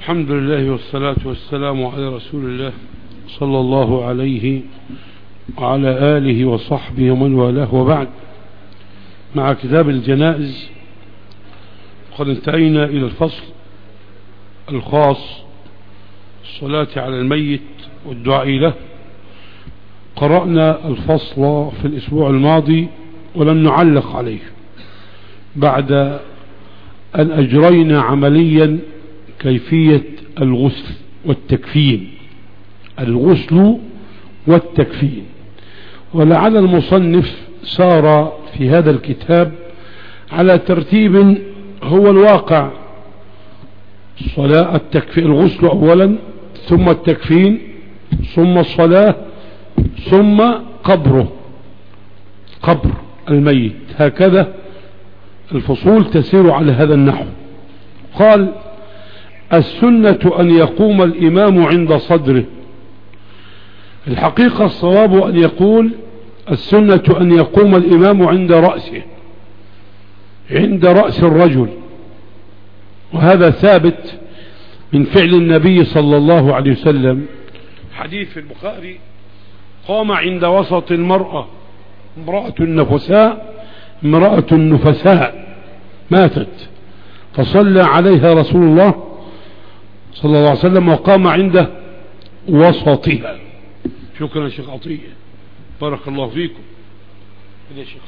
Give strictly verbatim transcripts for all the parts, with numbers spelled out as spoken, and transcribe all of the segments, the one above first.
الحمد لله والصلاة والسلام على رسول الله صلى الله عليه وعلى آله وصحبه ومن والاه، وبعد. مع كتاب الجنائز قد انتهينا إلى الفصل الخاص الصلاة على الميت والدعاء له. قرأنا الفصل في الأسبوع الماضي ولم نعلق عليه بعد أن أجرينا عمليا كيفية الغسل والتكفين الغسل والتكفين ولعل المصنف سار في هذا الكتاب على ترتيب هو الواقع: الصلاة التكفين الغسل أولا، ثم التكفين، ثم الصلاة، ثم قبره قبر الميت. هكذا الفصول تسير على هذا النحو. قال: السنة أن يقوم الإمام عند صدره. الحقيقة الصواب أن يقول السنة أن يقوم الإمام عند رأسه، عند رأس الرجل، وهذا ثابت من فعل النبي صلى الله عليه وسلم. حديث في البخاري: قام عند وسط المرأة امرأة نفساء امرأة نفساء ماتت، فصلى عليها رسول الله صلى الله عليه وسلم وقام عند وسطها. شكرا يا شيخ عطية، بارك الله فيكم. يا شيخ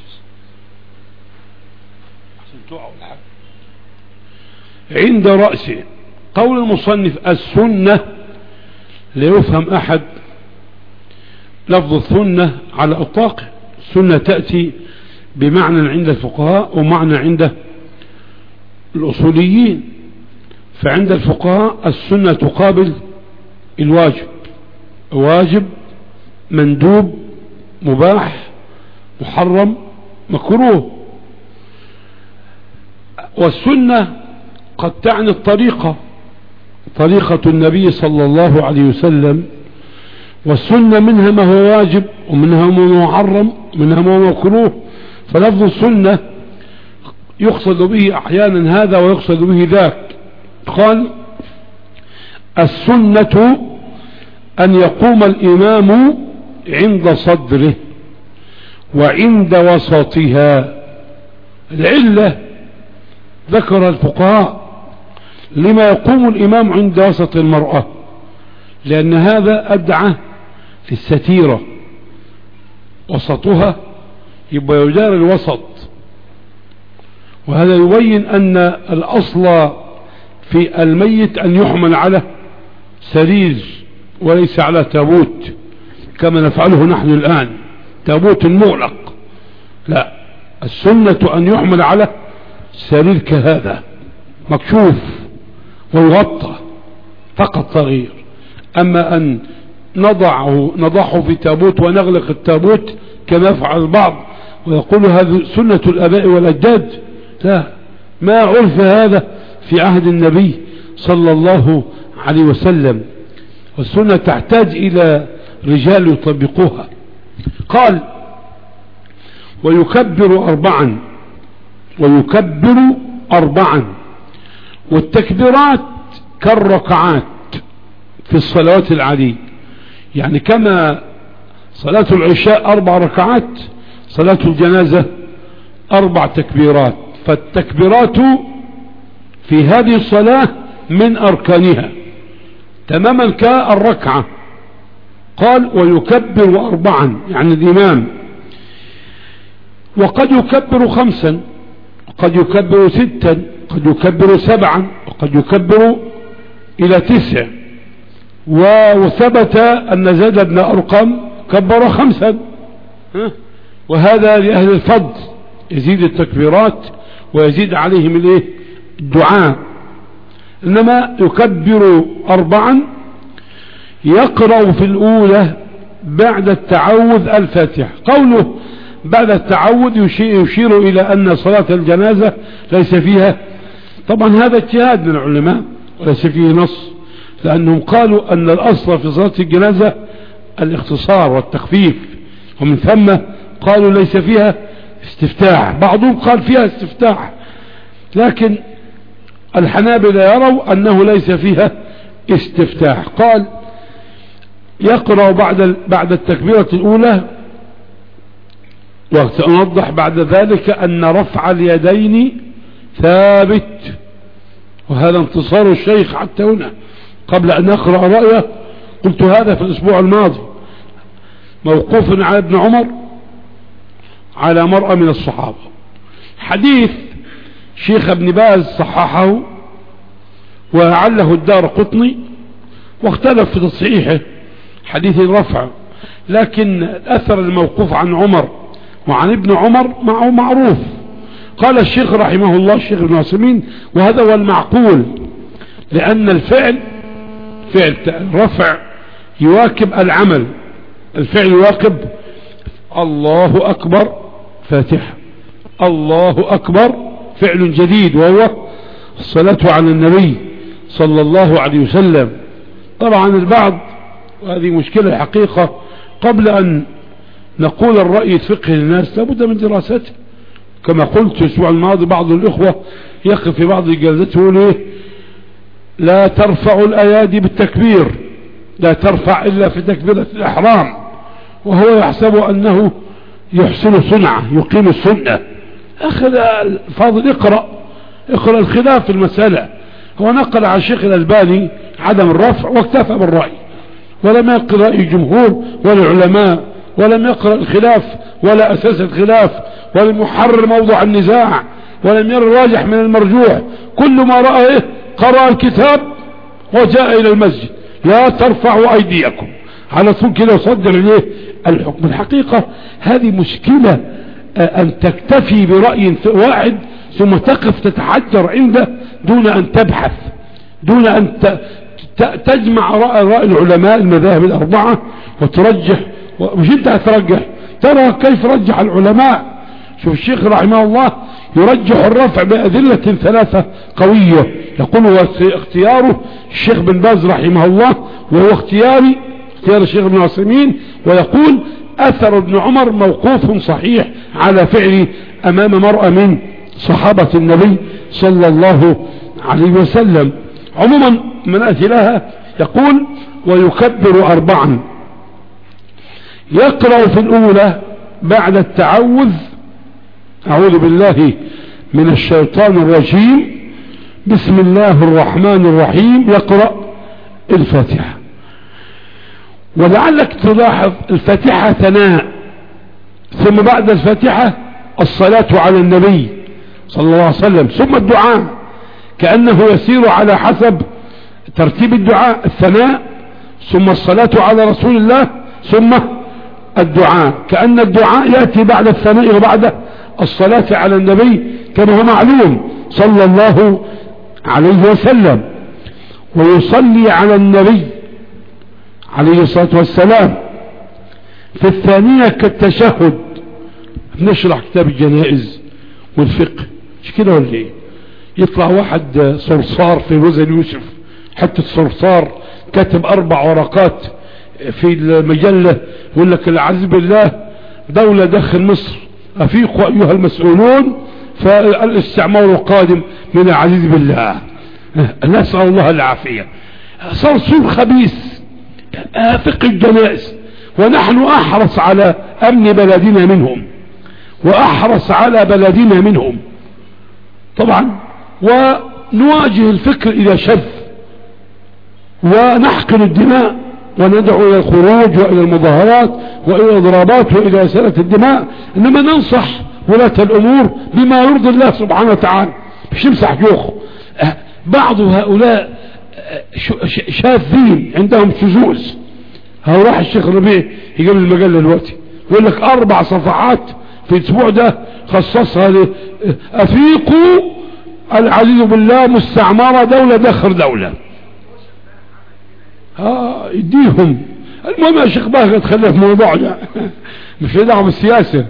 عند رأسه. قول المصنف السنة لا يفهم أحد لفظ السنة على إطلاقه. السنة تأتي بمعنى عند الفقهاء ومعنى عند الأصوليين. فعند الفقهاء السنة تقابل الواجب، واجب، مندوب، مباح، محرم، مكروه. والسنة قد تعني الطريقة، طريقة النبي صلى الله عليه وسلم. والسنة منها ما هو واجب ومنها ما هو محرم ومنها ما هو مكروه. فلفظ السنة يقصد به أحيانا هذا ويقصد به ذاك. قال: السنة أن يقوم الإمام عند صدره وعند وسطها. العلة ذكر الفقهاء لما يقوم الإمام عند وسط المرأة، لأن هذا أدعى في الستيرة، وسطها يبقى يدار الوسط. وهذا يبين أن الأصل في الميت أن يحمل على سرير وليس على تابوت كما نفعله نحن الآن، تابوت مغلق. لا، السنة أن يحمل على سرير كهذا مكشوف ويغطى فقط صغير. أما أن نضعه نضعه في تابوت ونغلق التابوت كما يفعل البعض ويقول هذه سنة الآباء والأجداد، لا، ما عرف هذا في عهد النبي صلى الله عليه وسلم. والسنة تحتاج إلى رجال يطبقوها. قال: ويكبر أربعا ويكبر أربعا. والتكبيرات كالركعات في الصلوات العادية، يعني كما صلاة العشاء أربع ركعات، صلاة الجنازة أربع تكبيرات. فالتكبيرات في هذه الصلاة من أركانها تماما كالركعة. قال: ويكبر أربعا، يعني الإمام. وقد يكبر خمسا، وقد يكبر ستا، قد يكبر سبعا، وقد يكبر إلى تسع. وثبت أن زيد بن أرقم كبر خمسا، وهذا لأهل الفضل، يزيد التكبيرات ويزيد عليهم الايه الدعاء. إنما يكبر أربعا، يقرأ في الأولى بعد التعوذ الفاتحة. قوله بعد التعوذ يشير إلى أن صلاة الجنازة ليس فيها، طبعا هذا اجتهاد من العلماء وليس فيه نص، لأنهم قالوا أن الأصل في صلاة الجنازة الاختصار والتخفيف، ومن ثم قالوا ليس فيها استفتاح. بعضهم قال فيها استفتاح، لكن الحنابلة يروا أنه ليس فيها استفتاح. قال يقرأ بعد بعد التكبيرة الأولى، وسأوضح بعد ذلك أن رفع اليدين ثابت، وهذا انتصار الشيخ حتى هنا. قبل أن أقرأ رأيه قلت هذا في الأسبوع الماضي، موقوف على ابن عمر على مرأة من الصحابة. حديث شيخ ابن باز صححه وعله الدار قطني، واختلف في تصحيحه حديث الرفع، لكن الأثر الموقوف عن عمر وعن ابن عمر معه معروف. قال الشيخ رحمه الله الشيخ ابن عثيمين وهذا هو المعقول، لأن الفعل فعل الرفع يواكب العمل، الفعل يواكب الله أكبر فاتحة، الله أكبر فعل جديد وهو الصلاة على النبي صلى الله عليه وسلم. طبعا البعض، وهذه مشكلة الحقيقة، قبل أن نقول الرأي الفقهي للناس لابد من دراسته. كما قلت الأسبوع الماضي بعض الإخوة يقف في بعض الجلسات يقول إيه لا ترفع الأيادي بالتكبير، لا ترفع إلا في تكبيرة الإحرام، وهو يحسب أنه يحسن صنعة يقيم السنة. أخذ الفاضل اقرأ اقرأ الخلاف في المسألة. هو نقل على الشيخ الألباني عدم الرفع واكتفى بالرأي، ولم يقرأ رأي الجمهور ولا العلماء، ولم يقرأ الخلاف ولا أساس الخلاف، ولم يحرر موضوع النزاع، ولم يرى الراجح من المرجوح. كل ما رأى إيه قرأ الكتاب وجاء إلى المسجد لا ترفعوا أيديكم على طول كده وصدر إليه الحكم. الحقيقة هذه مشكلة، أن تكتفي برأي واحد ثم تقف تتحجر عنده دون أن تبحث، دون أن تجمع رأي, رأي العلماء المذاهب الأربعة وترجح. مش انت هترجح، ترى كيف رجح العلماء. شوف الشيخ رحمه الله يرجح الرفع بأدلة ثلاثة قوية، يقول هو اختياره الشيخ بن باز رحمه الله، وهو اختياري اختيار الشيخ ابن عثيمين، ويقول أثر ابن عمر موقوف صحيح على فعل أمام مرأة من صحابة النبي صلى الله عليه وسلم. عموما من أجلها يقول ويكبر أربعا، يقرأ في الأولى بعد التعوذ أعوذ بالله من الشيطان الرجيم بسم الله الرحمن الرحيم، يقرأ الفاتحة. ولعلك تلاحظ الفاتحة ثناء، ثم بعد الفاتحة الصلاة على النبي صلى الله عليه وسلم، ثم الدعاء، كأنه يسير على حسب ترتيب الدعاء، الثناء ثم الصلاة على رسول الله ثم الدعاء، كأن الدعاء يأتي بعد الثناء وبعد الصلاة على النبي كما هو معلوم صلى الله عليه وسلم. ويصلي على النبي عليه الصلاة والسلام في الثانية كالتشهد. نشرح كتاب الجنائز والفقه مش كده ولا ايه؟ يطلع واحد صرصار في وزن يوسف، حتى الصرصار كتب اربع ورقات في المجلة يقول لك العزيز بالله دولة داخل مصر، افيقوا ايها المسؤولون فالاستعمار القادم من العزيز بالله، نسأل الله العافية. صرصور خبيث فقه الجنائز، ونحن احرص على امن بلدنا منهم واحرص على بلدنا منهم طبعا، ونواجه الفكر اذا شذ، ونحقن الدماء وندعو الى الخروج والى المظاهرات والى الاضرابات والى اسالة الدماء، انما ننصح ولاة الامور بما يرضي الله سبحانه وتعالى، مش نمسح جوخ. بعض هؤلاء شاذين عندهم شذوذ. هو راح الشيخ ربيع يجيب المجلة دلوقتي يقول لك اربع صفحات في الاسبوع ده خصصها ل افيقوا العزيز بالله مستعمرة دولة داخل دولة. اه يديهم. المهم يا شيخ باهر تخلي في موضوعنا مش له دعوه بالسياسة.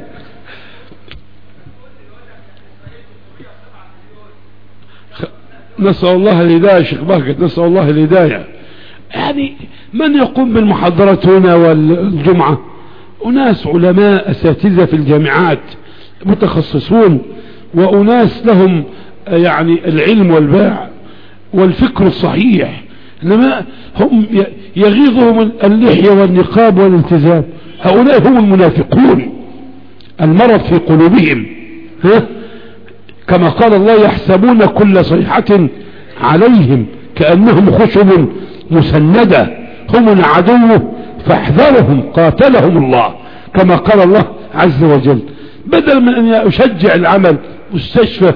نسأل الله الهداية شيخ باهر، نسأل الله الهداية. يعني من يقوم بالمحاضرات هنا والجمعة؟ أناس علماء أساتذة في الجامعات متخصصون، وأناس لهم يعني العلم والباع والفكر الصحيح، إنما هم يغيظهم اللحية والنقاب والالتزام. هؤلاء هم المنافقون، المرض في قلوبهم. ها؟ كما قال الله يحسبون كل صيحة عليهم كأنهم خشب مسندة هم العدو فاحذرهم قاتلهم الله، كما قال الله عز وجل. بدل من أن يشجع العمل مستشفى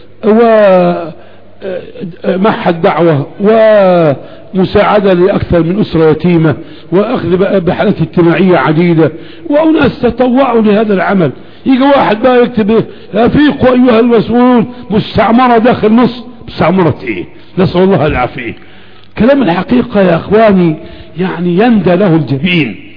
ومعهد دعوة ومساعدة لأكثر من أسرة يتيمة وأخذ بحالات اجتماعية عديدة وأناس تطوعوا لهذا العمل، يجي واحد بقى يكتب أفيقوا أيها المسؤولون مستعمرة داخل مصر. مستعمرة إيه؟ نسأل الله العافية. كلام الحقيقة يا أخواني يعني يندى له الجبين.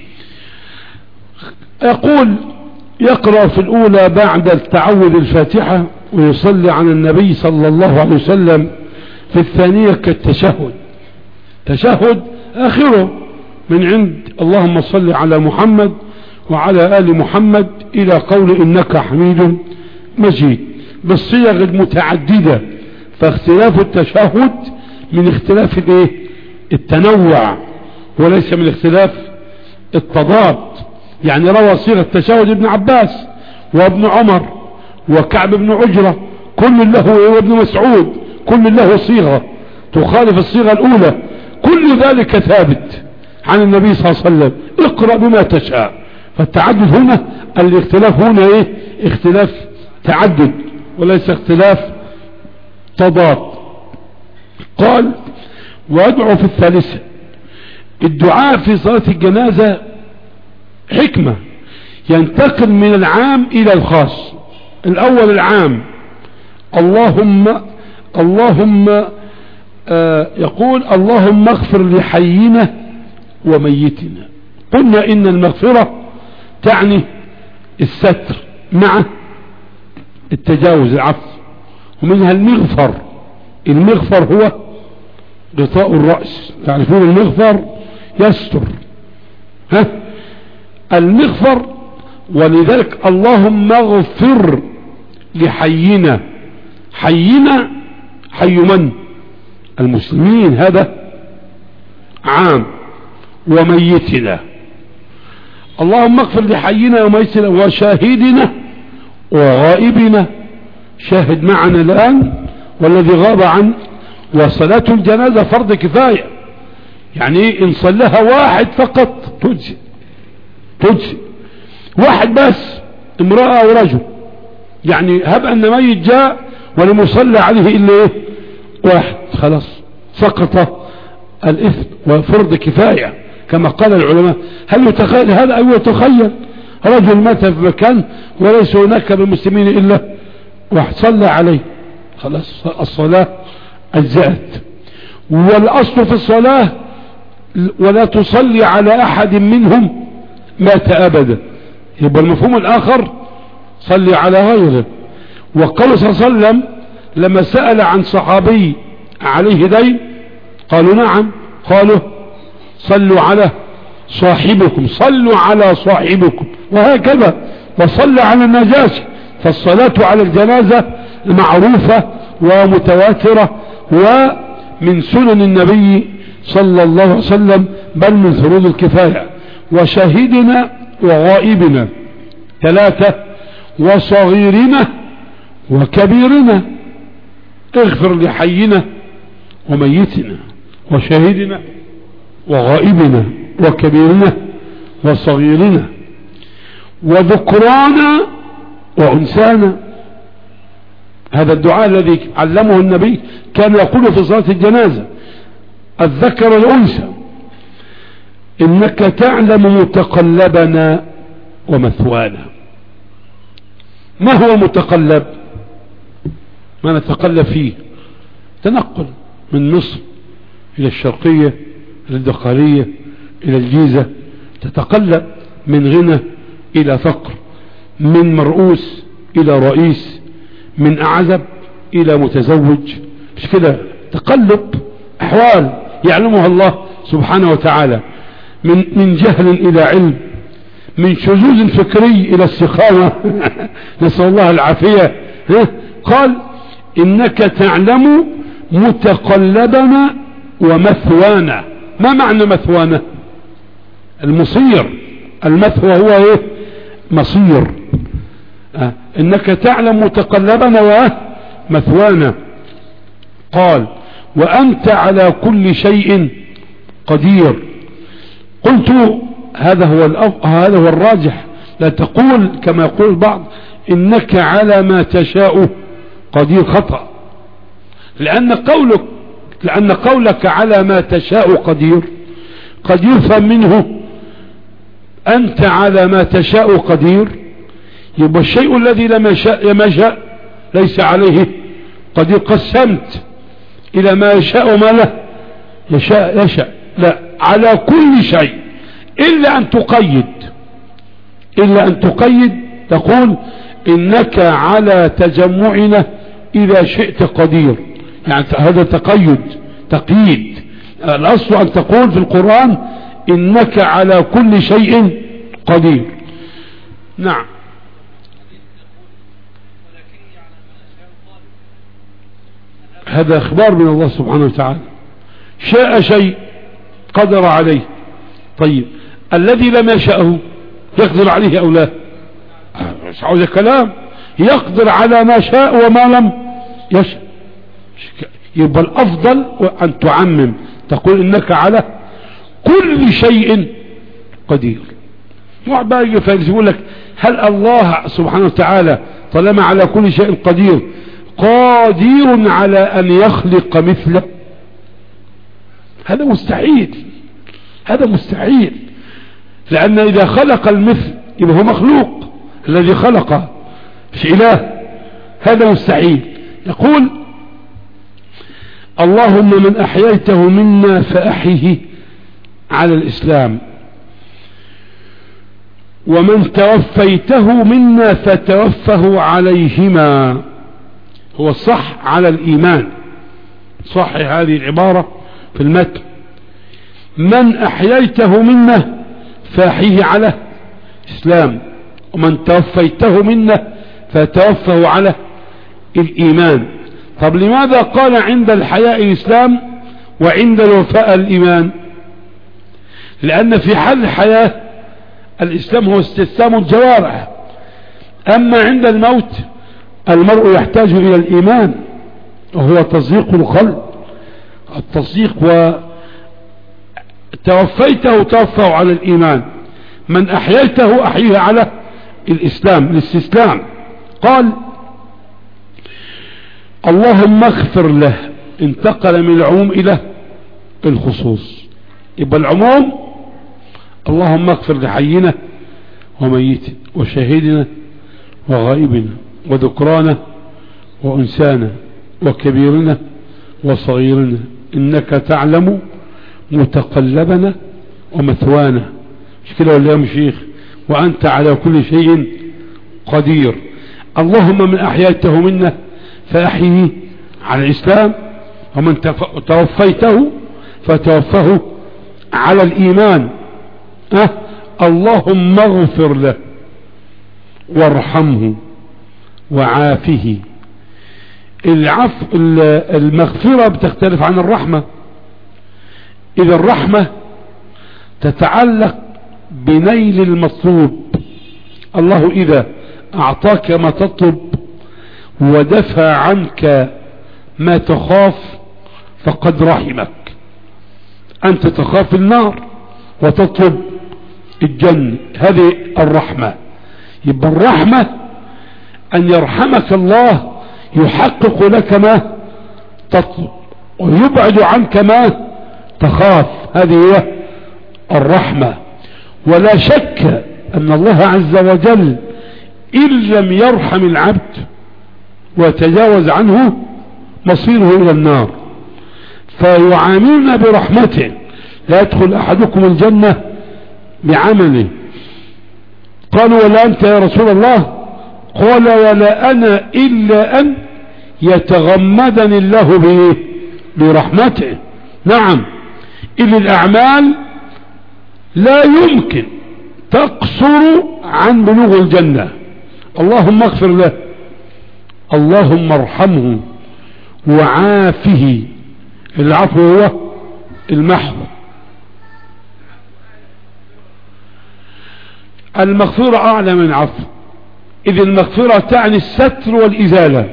يقول يقرأ في الأولى بعد التعوذ الفاتحة ويصلي على النبي صلى الله عليه وسلم في الثانية كالتشهد. تشهد آخره من عند اللهم صل على محمد وعلى آل محمد إلى قول إنك حميد مجيد بالصيغ المتعددة. فاختلاف التشهد من اختلاف الايه التنوع وليس من اختلاف التضاد. يعني روى صيغة التشهد ابن عباس وابن عمر وكعب بن عجرة كل له وابن مسعود كل له صيغة تخالف الصيغة الأولى، كل ذلك ثابت عن النبي صلى الله عليه وسلم. اقرأ بما تشاء. فالتعدد هنا الاختلاف هنا ايه اختلاف تعدد وليس اختلاف تضاد. قال وادعو في الثالثة. الدعاء في صلاة الجنازة حكمة ينتقل من العام إلى الخاص. الأول العام اللهم اللهم آه يقول اللهم اغفر لحينا وميتنا. قلنا إن المغفرة تعني الستر مع التجاوز العفو، ومنها المغفر. المغفر هو غطاء الرأس، تعرفون المغفر يستر. ها المغفر. ولذلك اللهم اغفر لحينا. حينا حي من؟ المسلمين، هذا عام. وميتنا اللهم اغفر لحينا وميتنا وشاهدنا وغائبنا. شاهد معنا الآن والذي غاب عن. وصلاة الجنازة فرض كفاية، يعني إن صلها واحد فقط تجزي تجزي واحد بس، امرأة أو رجل. يعني هب أن ميت جاء ولم يصلى عليه إلا إيه واحد، خلاص سقط الإثم وفرض كفاية كما قال العلماء. هل يتخيل هذا أو يتخيل رجل مات في مكان وليس هناك بالمسلمين إلا واحد صلى عليه، خلاص الصلاة أجزأت. والأصل في الصلاة ولا تصلي على أحد منهم مات أبدا. يبقى المفهوم الآخر صلي على غيره. وقال صلى الله عليه وسلم لما سأل عن صحابي عليه دين قالوا نعم، قالوا صلوا على صاحبكم صلوا على صاحبكم وهكذا. وصلى على النجاشي. فالصلاة على الجنازة معروفة ومتواترة ومن سنن النبي صلى الله عليه وسلم، بل من فروض الكفاية. وشهيدنا وغائبنا ثلاثة. وصغيرنا وكبيرنا. اغفر لحينا وميتنا وشهيدنا وغائبنا وكبيرنا وصغيرنا وذكرانا وأنسانا. هذا الدعاء الذي علمه النبي كان يقول في صلاة الجنازة الذكر والأنثى إنك تعلم متقلبنا ومثوانا. ما هو متقلب؟ ما نتقلب فيه تنقل من مصر إلى الشرقية إلى الدقهلية إلى الجيزة، تتقلب من غنى إلى فقر، من مرؤوس إلى رئيس، من أعزب إلى متزوج. مش كده؟ تقلب أحوال يعلمها الله سبحانه وتعالى. من من جهل إلى علم، من شذوذ فكري إلى استقامة نسأل الله العافية. قال إنك تعلم متقلبنا ومثوانا. ما معنى مثوانا؟ المصير. المثوى هو ايه؟ مصير. آه. انك تعلم متقلبنا ومثوانا. قال وانت على كل شيء قدير. قلت هذا هو الأف... هذا هو الراجح. لا تقول كما يقول البعض انك على ما تشاء قدير، خطأ. لان قولك لان قولك على ما تشاء قدير قد يفهم منه انت على ما تشاء قدير، يبقى الشيء الذي لم يشاء ما شاء ليس عليه قدير. قسمت الى ما يشاء وما لا يشاء يشاء. لا، على كل شيء، الا ان تقيد الا ان تقيد تقول انك على تجمعنا اذا شئت قدير. يعني هذا تقيد تقييد. الاصل ان تقول في القرآن انك على كل شيء قدير. نعم. هذا اخبار من الله سبحانه وتعالى. شاء شيء قدر عليه. طيب الذي لم يشأه يقدر عليه او لا؟ مش عاوز كلام. يقدر على ما شاء وما لم يشأ. يبقى الافضل ان تعمم، تقول انك على كل شيء قدير. واحد بقى يجي يقول لك هل الله سبحانه وتعالى طالما على كل شيء قدير قادر على ان يخلق مثله؟ هذا مستحيل. هذا مستحيل. لان اذا خلق المثل يبقى هو مخلوق، الذي خلقه مش اله. هذا مستحيل. يقول اللهم من احييته منا فاحيه على الاسلام، ومن توفيته منا فتوفه عليهما. هو الصح على الايمان، صح هذه العبارة في المتن. من احييته منا فاحيه على الاسلام، ومن توفيته منا فتوفه على الايمان. طب لماذا قال عند الحياء الاسلام وعند الوفاء الايمان؟ لان في حال الحياة الاسلام هو استسلام الجوارح، اما عند الموت المرء يحتاج الى الايمان وهو تصديق القلب. التصديق وتوفيته توفوا على الايمان، من احييته احيه على الاسلام الاستسلام. قال اللهم اغفر له، انتقل من العموم الى الخصوص. يبقى العموم اللهم اغفر لحينا وميتنا وشهيدنا وغائبنا وذكرانا وانسانا وكبيرنا وصغيرنا انك تعلم متقلبنا ومثوانا. مش كده ولا يا مشيخ؟ وانت على كل شيء قدير. اللهم من احييته منا فاحيه على الاسلام، ومن توفيته فتوفه على الايمان. أه؟ اللهم اغفر له وارحمه وعافه. العفو المغفرة بتختلف عن الرحمة. إذا الرحمة تتعلق بنيل المطلوب، الله إذا أعطاك ما تطلب ودفع عنك ما تخاف فقد رحمك. أنت تخاف النار وتطلب الجنة، هذه الرحمة. يبقى الرحمة أن يرحمك الله، يحقق لك ما تطلب ويبعد عنك ما تخاف. هذه هي الرحمة. ولا شك أن الله عز وجل إن لم يرحم العبد ويتجاوز عنه مصيره إلى النار، فيعاملنا برحمته. لا يدخل أحدكم الجنة بعمله. قالوا ولا أنت يا رسول الله؟ قال ولا أنا إلا أن يتغمدني الله به برحمته. نعم، إن الأعمال لا يمكن تقصر عن بلوغ الجنة. اللهم اغفر له، اللهم ارحمه وعافه. العفو هو المحو. المغفرة أعلى من عفو، إذ المغفرة تعني الستر والإزالة،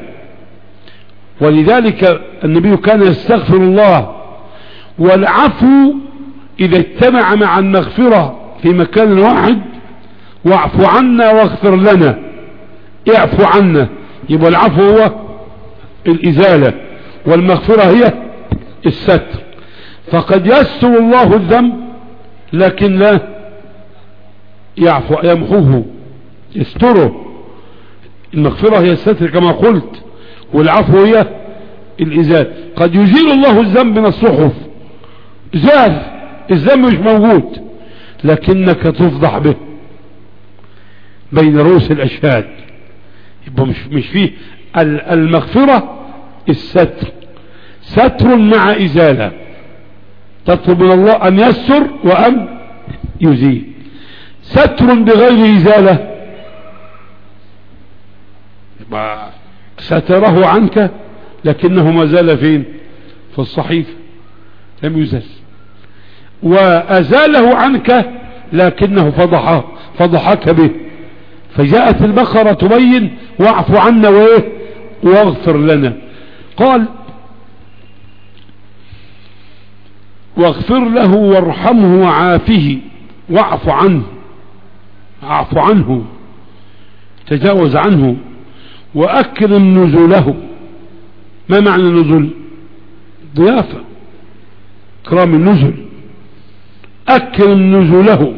ولذلك النبي كان يستغفر الله. والعفو إذا اجتمع مع المغفرة في مكان واحد، واعف عنا واغفر لنا، اعفو عنا، يبقى العفو هو الإزالة والمغفرة هي الستر. فقد يستر الله الذنب لكن لا يعفو، يمحوه، يستره. المغفرة هي الستر كما قلت، والعفو هي الإزالة. قد يزيل الله الذنب من الصحف، زال الذنب مش موجود، لكنك تفضح به بين رؤوس الأشهاد. يبقى مش, مش فيه المغفرة الستر، ستر مع إزالة. تطلب من الله أن يستر وأن يزيل. ستر بغير إزالة يبقى ستره عنك لكنه ما زال فين؟ في الصحيفة لم يزل. وأزاله عنك لكنه فضحه فضحك به. فجاءت البقرة تبين واعف عنا وايه واغفر لنا. قال واغفر له وارحمه وعافه واعف عنه، اعف عنه تجاوز عنه، واكرم نزوله. ما معنى النزول؟ ضيافة، اكرام النزل. اكرم نزوله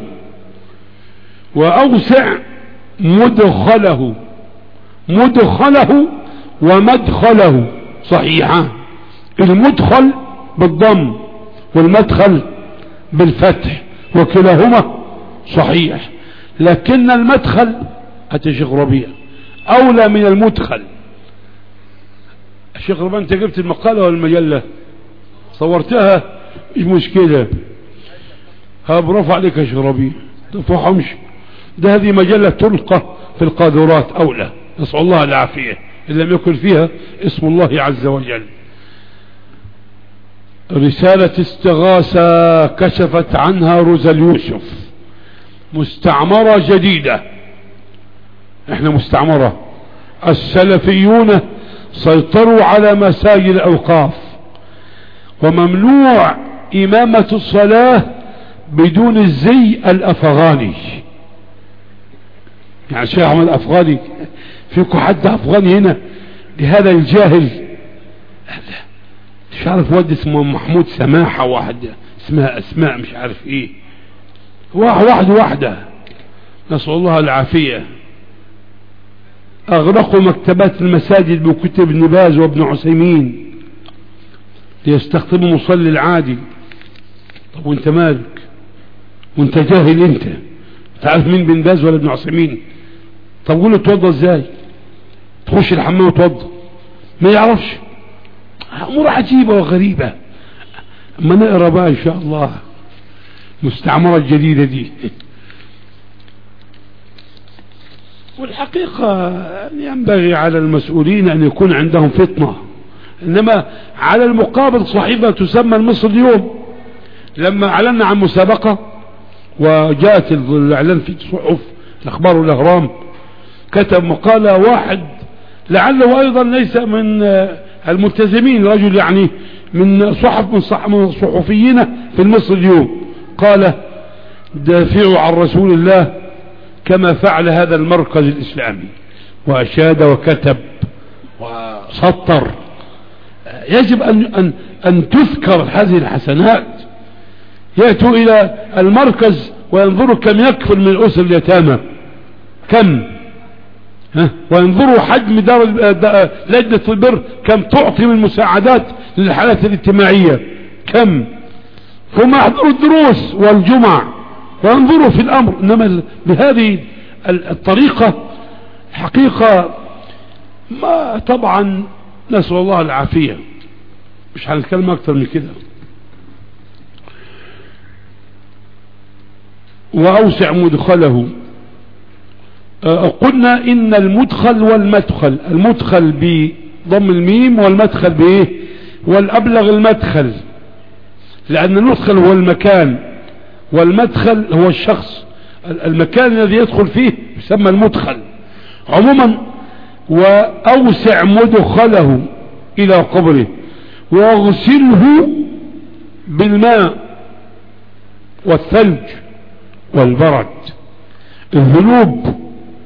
واوسع مدخله، مدخله ومدخله صحيحة. المدخل بالضم والمدخل بالفتح وكلاهما صحيح، لكن المدخل الشيخ ربيع اولى من المدخل. الشيخ ربيع انت جبت المقالة والمجلة صورتها مش مشكلة، ها برافو عليك يا شيخ ربيع، تفهمش ده هذه مجلة تلقى في القاذورات اولى، نسأل الله العافية ان لم يكن فيها اسم الله عز وجل. رسالة استغاثة كشفت عنها رزل يوسف، مستعمرة جديدة، احنا مستعمرة. السلفيون سيطروا على مساجد الأوقاف، وممنوع إمامة الصلاة بدون الزي الأفغاني. يعني شيخ أحمد أفغاني، فيكم حد أفغاني هنا لهذا الجاهل؟ مش عارف واد اسمه محمود سماحة، واحد اسمها أسماء مش عارف ايه، واحد واحد واحدة، نسأل الله العافية. أغرقوا مكتبات المساجد بكتب ابن باز وابن عثيمين ليستخدموا المصلي العادي. طب وانت مالك وانت جاهل؟ انت تعرف مين ابن باز ولا ابن عثيمين؟ طب قول له توضى ازاي؟ تخش الحمام وتوضى ما يعرفش؟ امور عجيبة وغريبة. اما نقرأ بقى ان شاء الله مستعمرة الجديدة دي. والحقيقة ينبغي على المسؤولين ان يكون عندهم فطنة، انما على المقابل صحيفة تسمى المصر اليوم لما اعلنا عن مسابقة وجاءت الاعلان في صحف الاخبار والاهرام، كتب مقالة واحد لعله ايضا ليس من الملتزمين، رجل يعني من صحف من صحفيين في المصر اليوم، قال دافعوا عن رسول الله كما فعل هذا المركز الإسلامي، وأشاد وكتب وسطر. يجب أن, أن, أن تذكر هذه الحسنات. يأتوا إلى المركز وينظروا كم يكفل من الأسر اليتامى، كم ها؟ وينظروا حجم دار لجنة البر كم تعطي من مساعدات للحالات الاجتماعية، كم. ثم يحضروا الدروس والجمع وينظروا في الأمر. إنما بهذه الطريقة حقيقة ما طبعا نسأل الله العافية، مش هنتكلم أكتر من كده. وأوسع مدخله. قلنا إن المدخل والمدخل، المدخل بضم الميم والمدخل بإيه؟ والأبلغ المدخل. لأن المدخل هو المكان والمدخل هو الشخص. المكان الذي يدخل فيه يسمى المدخل عموما. وأوسع مدخله إلى قبره واغسله بالماء والثلج والبرد. الذنوب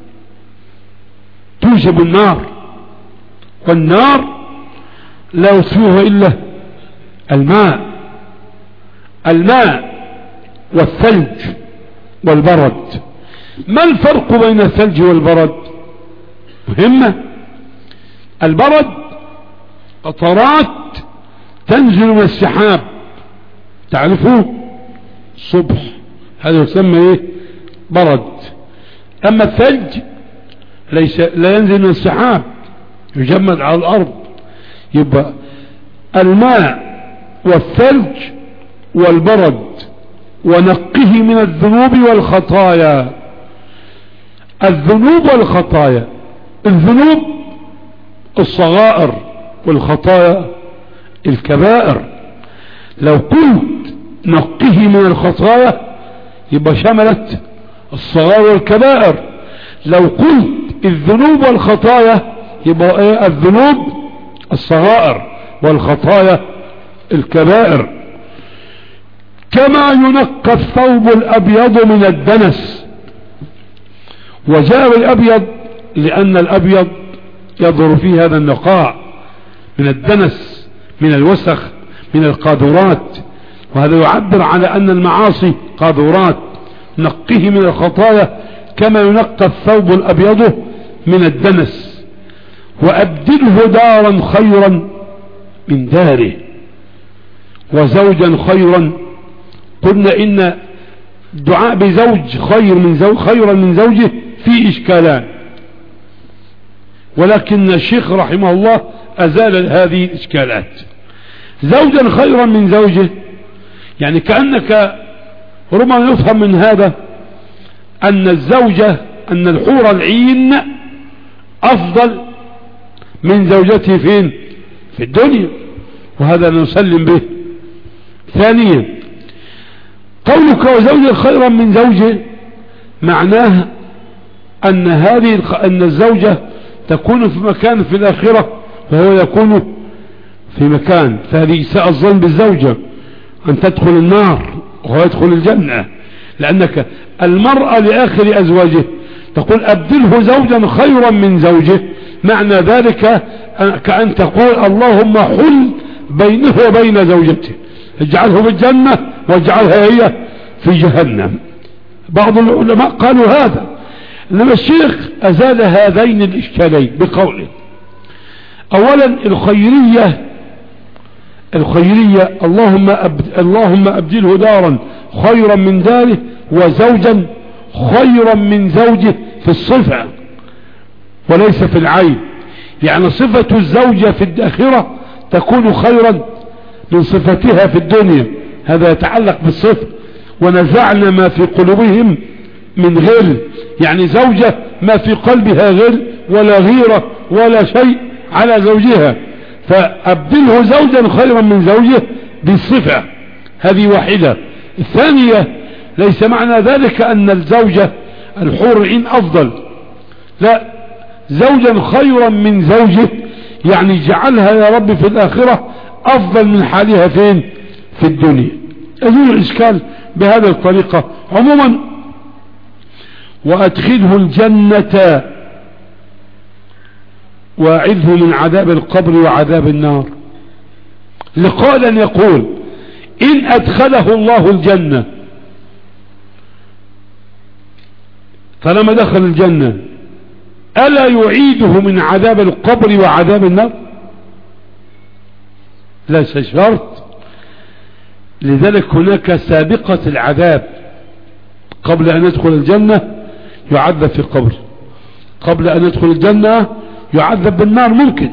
توجب النار، والنار لا يطفئها إلا الماء الماء والثلج والبرد. ما الفرق بين الثلج والبرد؟ مهمة. البرد قطرات تنزل من السحاب، تعرفوه الصبح، هذا يسمى ايه؟ برد. اما الثلج ليس لا ينزل من السحاب، يجمد على الارض. يبقى الماء والثلج والبرد ونقه من الذنوب والخطايا. الذنوب والخطايا، الذنوب الصغائر والخطايا الكبائر. لو قلت نقه من الخطايا يبقى شملت الصغائر والكبائر. لو قلت الذنوب والخطايا يبقى ايه؟ الذنوب الصغائر والخطايا الكبائر. كما ينقى الثوب الأبيض من الدنس. وجاء الأبيض لأن الأبيض يظهر فيه هذا النقاء من الدنس، من الوسخ، من القاذورات. وهذا يعبر على أن المعاصي قاذورات. نقه من الخطايا كما ينقى الثوب الأبيض من الدنس. وأبدله دارا خيرا من داره وزوجا خيرا. قلنا إن الدعاء بزوج خير من زوج خيرا من زوجه في إشكالان، ولكن الشيخ رحمه الله أزال هذه الإشكالات. زوجا خيرا من زوجه يعني كأنك ربما يفهم من هذا أن الزوجة أن الحور العين أفضل من زوجته فين؟ في الدنيا، وهذا نسلم به. ثانيا قولك وزوجا خيرا من زوجه معناه أن هذه أن الزوجة تكون في مكان في الآخرة وهو يكون في مكان. فهذه إساءة الظن بالزوجة، أن تدخل النار وهو يدخل الجنة. لأنك المرأة لآخر أزواجه تقول أبدله زوجا خيرا من زوجه، معنى ذلك كأن تقول اللهم حل بينه وبين زوجته، اجعله في الجنة واجعلها هي في جهنم. بعض العلماء قالوا هذا، إنما الشيخ أزال هذين الإشكالين بقوله: أولا الخيرية الخيرية اللهم أبد اللهم أبدله دارا خيرا من داره وزوجا خيرا من زوجه في الصفة وليس في العين. يعني صفة الزوجة في الآخرة تكون خيرا من صفتها في الدنيا، هذا يتعلق بالصفة. ونزعنا ما في قلوبهم من غل، يعني زوجة ما في قلبها غل ولا غيرة ولا شيء على زوجها، فأبدله زوجا خيرا من زوجه بالصفة. هذه واحدة. الثانية ليس معنى ذلك أن الزوجة الحور العين أفضل، لا، زوجا خيرا من زوجه يعني جعلها يا رب في الآخرة أفضل من حالها فين؟ في الدنيا. يزول الإشكال بهذه الطريقة. عموما وأدخله الجنة واعذه من عذاب القبر وعذاب النار. لقال أن يقول إن أدخله الله الجنة، فلما دخل الجنة ألا يعيده من عذاب القبر وعذاب النار؟ لا شرط. لذلك هناك سابقة العذاب. قبل أن يدخل الجنة يعذب في القبر، قبل أن يدخل الجنة يعذب بالنار ممكن.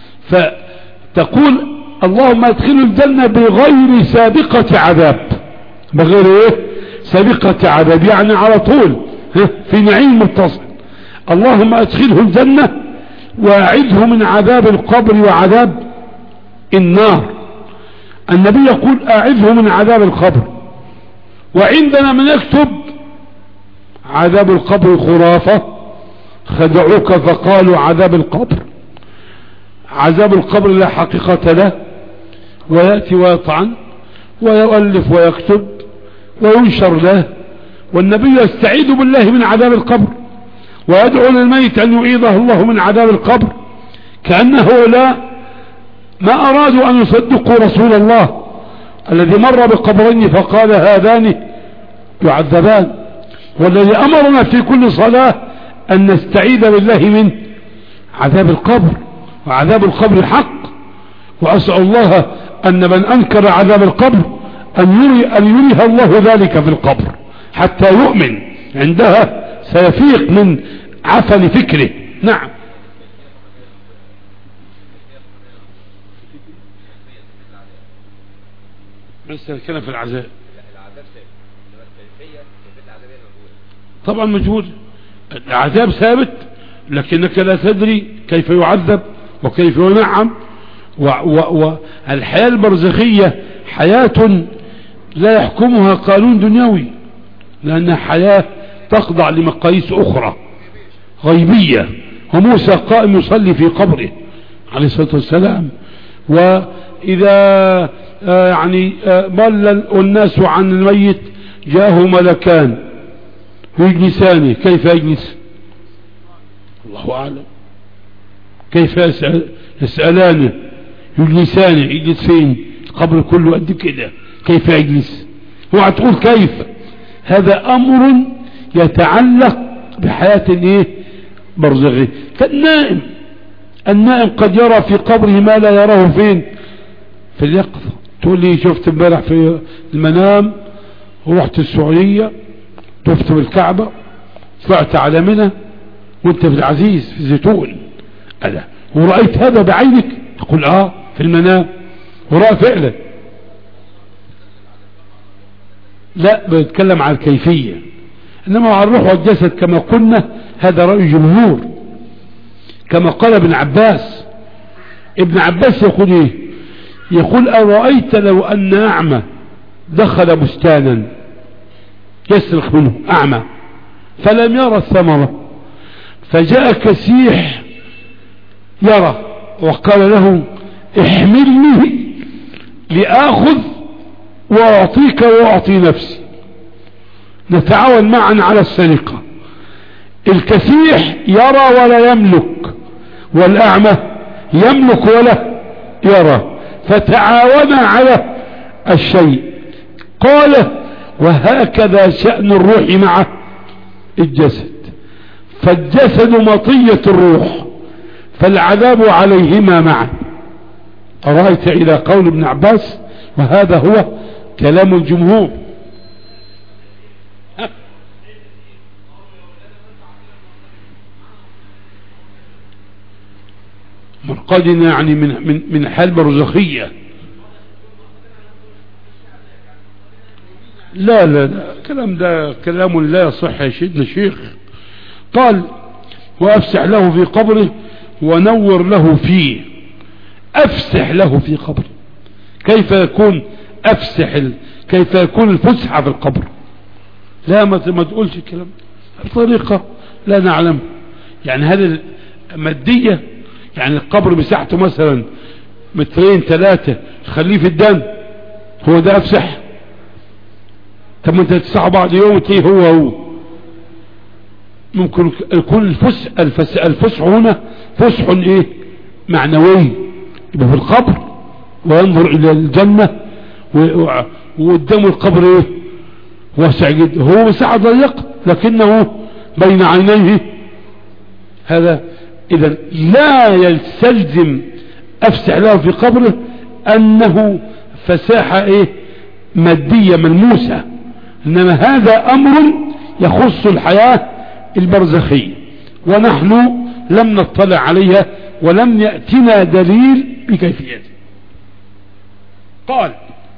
فتقول اللهم ادخله الجنة بغير سابقة عذاب، بغير ايه؟ سابقة عذاب، يعني على طول في نعيم متصل. اللهم ادخله الجنة واعذه من عذاب القبر وعذاب النار. النبي يقول أعذه من عذاب القبر، وعندنا من يكتب عذاب القبر خرافة، خدعوك فقالوا عذاب القبر. عذاب القبر لا حقيقة له، ويأتي ويطعن ويؤلف ويكتب وينشر له، والنبي يستعيذ بالله من عذاب القبر ويدعو للميت أن يعيذه الله من عذاب القبر، كأنه لا ما أرادوا أن يصدقوا رسول الله الذي مر بقبرين فقال هذان يعذبان، والذي أمرنا في كل صلاة أن نستعيذ بالله من عذاب القبر، وعذاب القبر حق. وأسأل الله أن من أنكر عذاب القبر أن يري أن يريها الله ذلك في القبر حتى يؤمن، عندها سيفيق من عفن فكره. نعم. بس الكلام في العذاب طبعا مجهول، العذاب ثابت لكنك لا تدري كيف يعذب وكيف ينعم. والحياة البرزخية حياة لا يحكمها قانون دنيوي، لأنها حياة تخضع لمقاييس أخرى غيبية. وموسى قائم يصلي في قبره عليه الصلاة والسلام، وإذا آه يعني آه ضل الناس عن الميت جاءه ملكان يجلسانه. كيف يجلس؟ الله أعلم. كيف يسأل يسألانه يجلسانه؟ يجلس فين؟ القبر كله قد كده، كيف يجلس؟ هو تقول كيف؟ هذا أمر يتعلق بحياة ايه برزخية. كالنائم، النائم قد يرى في قبره ما لا يراه فين؟ في اليقظة. تقول لي شفت امبارح في المنام ورحت السعودية، طفت بالكعبة، طلعت على منى، وانت في العزيز في الزيتون، ألا ورأيت هذا بعينك؟ تقول اه في المنام ورأى فعلا. لا، بيتكلم عن الكيفية، انما عن الروح والجسد كما قلنا هذا رأي جمهور، كما قال ابن عباس. ابن عباس يقول ايه؟ يقول أرأيت لو أن أعمى دخل بستانا يسرق منه، أعمى فلم يرى الثمرة، فجاء كسيح يرى وقال له احملني لآخذ وأعطيك وأعطي نفسي، نتعاون معا على السرقة. الكسيح يرى ولا يملك، والأعمى يملك ولا يرى، فتعاونا على الشيء. قال وهكذا شأن الروح مع الجسد، فالجسد مطية الروح، فالعذاب عليهما معا. أرأيت إلى قول ابن عباس، وهذا هو كلام الجمهور. مرقدنا يعني من من من حال برزخية. لا لا لا، الكلام ده كلام لا يصح يا سيدنا شيخ. قال وأفسح له في قبره ونور له فيه. أفسح له في قبره، كيف يكون أفسح ال... كيف يكون الفسحة في القبر؟ لا، ما تقولش الكلام بطريقة لا نعلم. يعني هذه المادية، يعني القبر مساحته مثلا مترين ثلاثة، خليه في الدم، هو ده أفسح؟ طب ما انت تسعى بعض يوم وتلاقيه هو هو. ممكن يكون الفسح الفسح, الفسح هنا فسح ايه معنوي، يبقى في القبر وينظر الى الجنة وقدامه القبر ايه واسع جدا، هو مساحة ضيق لكنه بين عينيه. هذا اذا لا يستلزم افسح له في قبره انه فساحة ايه مادية ملموسة، انما هذا امر يخص الحياة البرزخية، ونحن لم نطلع عليها ولم يأتنا دليل بكيفيته. قال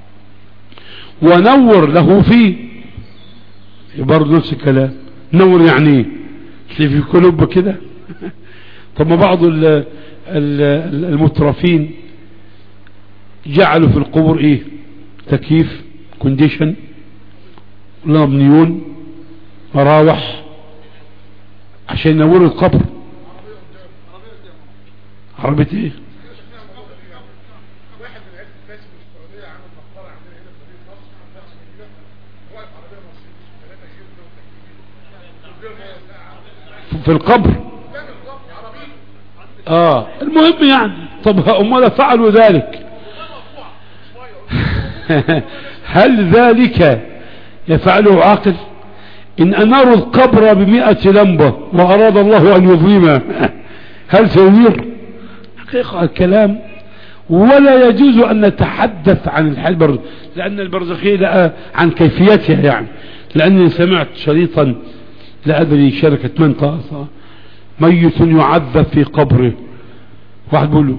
ونور له فيه، برضه نفس الكلام. نور يعني ايه؟ تلاقي في قلوب كده. طب ما بعض المترفين جعلوا في القبور ايه؟ تكييف، كونديشن، لمبنيون، مراوح عشان ينوروا القبر. عربية ايه؟ في القبر. اه المهم يعني. طب هم لا فعلوا ذلك هل ذلك يفعله عاقل؟ ان اناروا القبر بمئة لمبة واراد الله ان يظلمه هل سينير؟ حقيقة الكلام. ولا يجوز ان نتحدث عن الحياة البرزخية، لان البرزخية لا عن كيفيتها يعني. لاني سمعت شريطا لا ادري شركة من قاصة، ميت يعذب في قبره، واحد بيقول له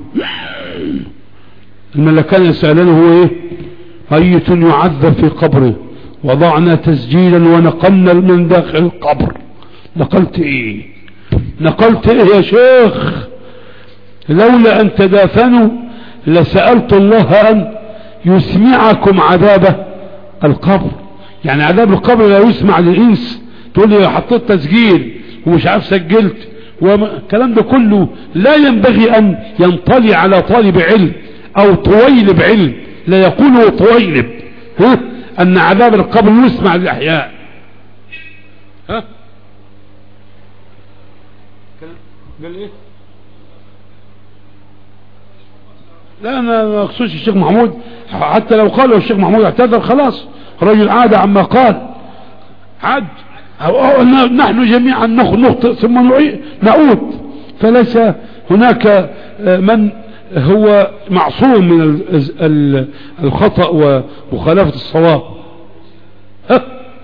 الملكان يسألانه هو ايه؟ ميت يعذب في قبره، وضعنا تسجيلا ونقلنا من داخل القبر. نقلت ايه؟ نقلت ايه يا شيخ؟ لولا ان تدافنوا لسألت الله ان يسمعكم عذاب القبر. يعني عذاب القبر لا يسمع للإنس. تقول لي حطيت تسجيل ومش عارف سجلت والكلام ده كله لا ينبغي ان ينطلي على طالب علم او طويلب علم. لا يقوله طويلب ها ان عذاب القبر يسمع للأحياء. ها قال ايه؟ لا انا ما اقصدش الشيخ محمود، حتى لو قالوا الشيخ محمود اعتذر خلاص، رجل عاد عما قال، عاد. نحن جميعا نخطئ ثم نعود، فليس هناك من هو معصوم من الخطأ ومخالفة الصواب. ها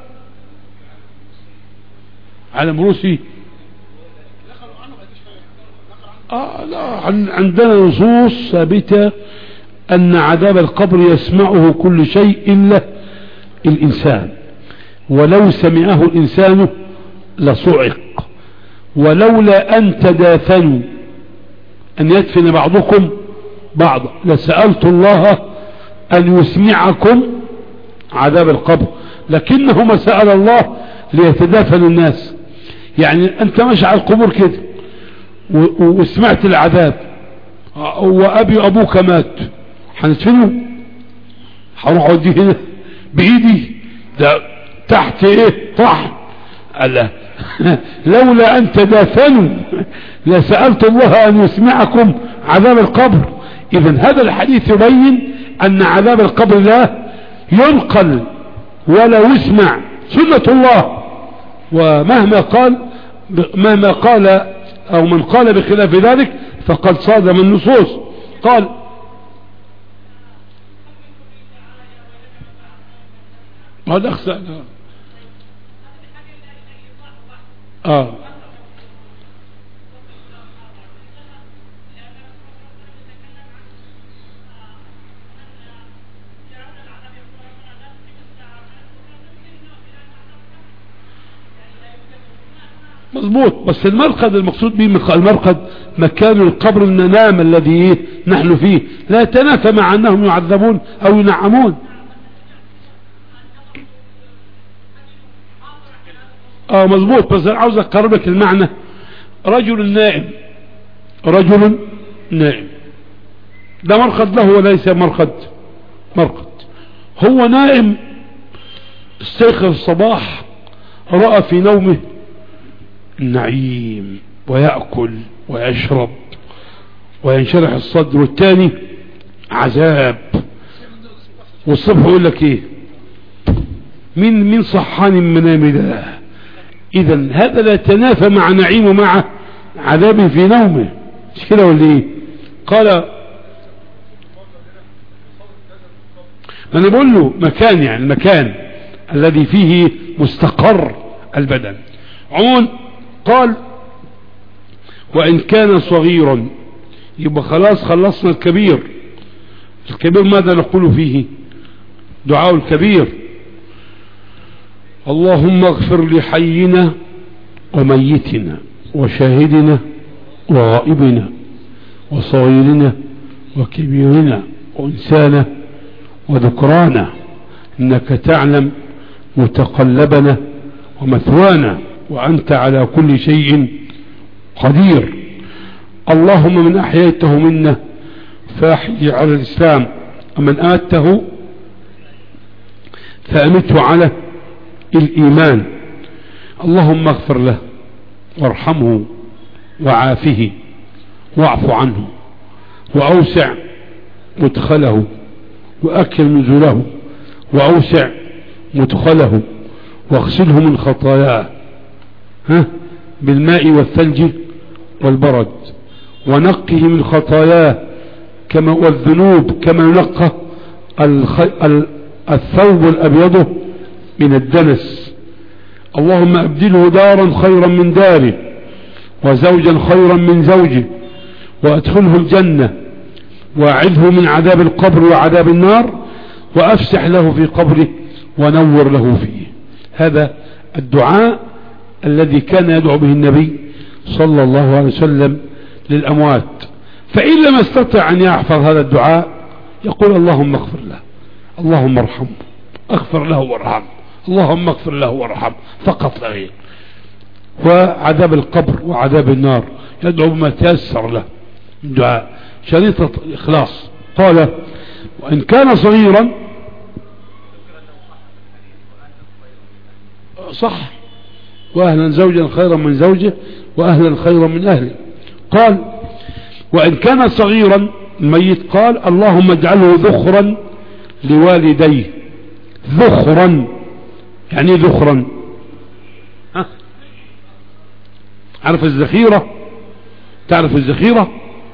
علم روسي. آه لا، عندنا نصوص ثابتة أن عذاب القبر يسمعه كل شيء إلا الإنسان، ولو سمعه الإنسان لصعق. ولولا أن تدافنوا أن يدفن بعضكم بعضا لسألت الله أن يسمعكم عذاب القبر، لكنه ما سأل الله ليتدافن الناس. يعني أنت ماشي على القبور كده وسمعت العذاب، وأبي أبوك مات، هندفنه؟ هروح أوديه هنا بإيدي ده تحت ايه طحن؟ ألا لولا أن تدافنوا لسألت الله أن يسمعكم عذاب القبر. إذن هذا الحديث يبين أن عذاب القبر لا ينقل ولا يسمع، سنة الله. ومهما قال مهما قال أو من قال بخلاف ذلك فقد صادم النصوص. قال هذا أخسأ آه مضبوط. بس المرقد المقصود به المرقد مكان القبر الننام الذي نحن فيه، لا يتنافى مع أنهم يعذبون أو ينعمون. اه مضبوط. بس انا عاوز اقرب لك المعنى. رجل نائم، رجل نائم، ده مرقد له وليس مرقد؟ مرقد. هو نائم، استيقظ الصباح رأى في نومه النعيم ويأكل ويشرب وينشرح الصدر، والتاني عذاب. والصبح يقول لك ايه؟ مين مين صحاني من منامي ده؟ اذا هذا لا يتنافى مع نعيمه مع عذابه في نومه، مش كده ولا ايه؟ قال ما انا بقول له مكان، يعني المكان الذي فيه مستقر البدن. عموما قال وان كان صغيرا، يبقى خلاص خلصنا الكبير. الكبير ماذا نقول فيه؟ دعاء الكبير: اللهم اغفر لحينا وميتنا وشاهدنا وغائبنا وصغيرنا وكبيرنا وإنسانا وذكرانا، إنك تعلم متقلبنا ومثوانا، وأنت على كل شيء قدير. اللهم من أحييته منا فأحيي على الإسلام، ومن آته فأمته على الإيمان. اللهم اغفر له وارحمه وعافه واعف عنه وأوسع مدخله وأكرم نزله وأوسع مدخله واغسله من خطاياه ها بالماء والثلج والبرد، ونقه من خطاياه كما والذنوب كما ينقى الثوب الأبيض من الدنس. اللهم أبدله دارا خيرا من داره وزوجا خيرا من زوجه، وأدخله الجنة، وأعذه من عذاب القبر وعذاب النار، وأفسح له في قبره ونور له فيه. هذا الدعاء الذي كان يدعو به النبي صلى الله عليه وسلم للأموات. فإن لم يستطع أن يحفظ هذا الدعاء يقول اللهم اغفر له، اللهم ارحمه، اغفر له وارحمه، اللهم اغفر له وارحمه، فقط لا غير. وعذاب القبر وعذاب النار يدعو بما تيسر له من دعاء. شريطة الإخلاص قال وإن كان صغيرا صح، وأهلا زوجا خيرا من زوجه وأهلا خيرا من أهله. قال وإن كان صغيرا الميت قال اللهم اجعله ذخرا لوالديه. ذخرا يعني ذخرا ها؟ عارف الذخيرة؟ تعرف الذخيرة؟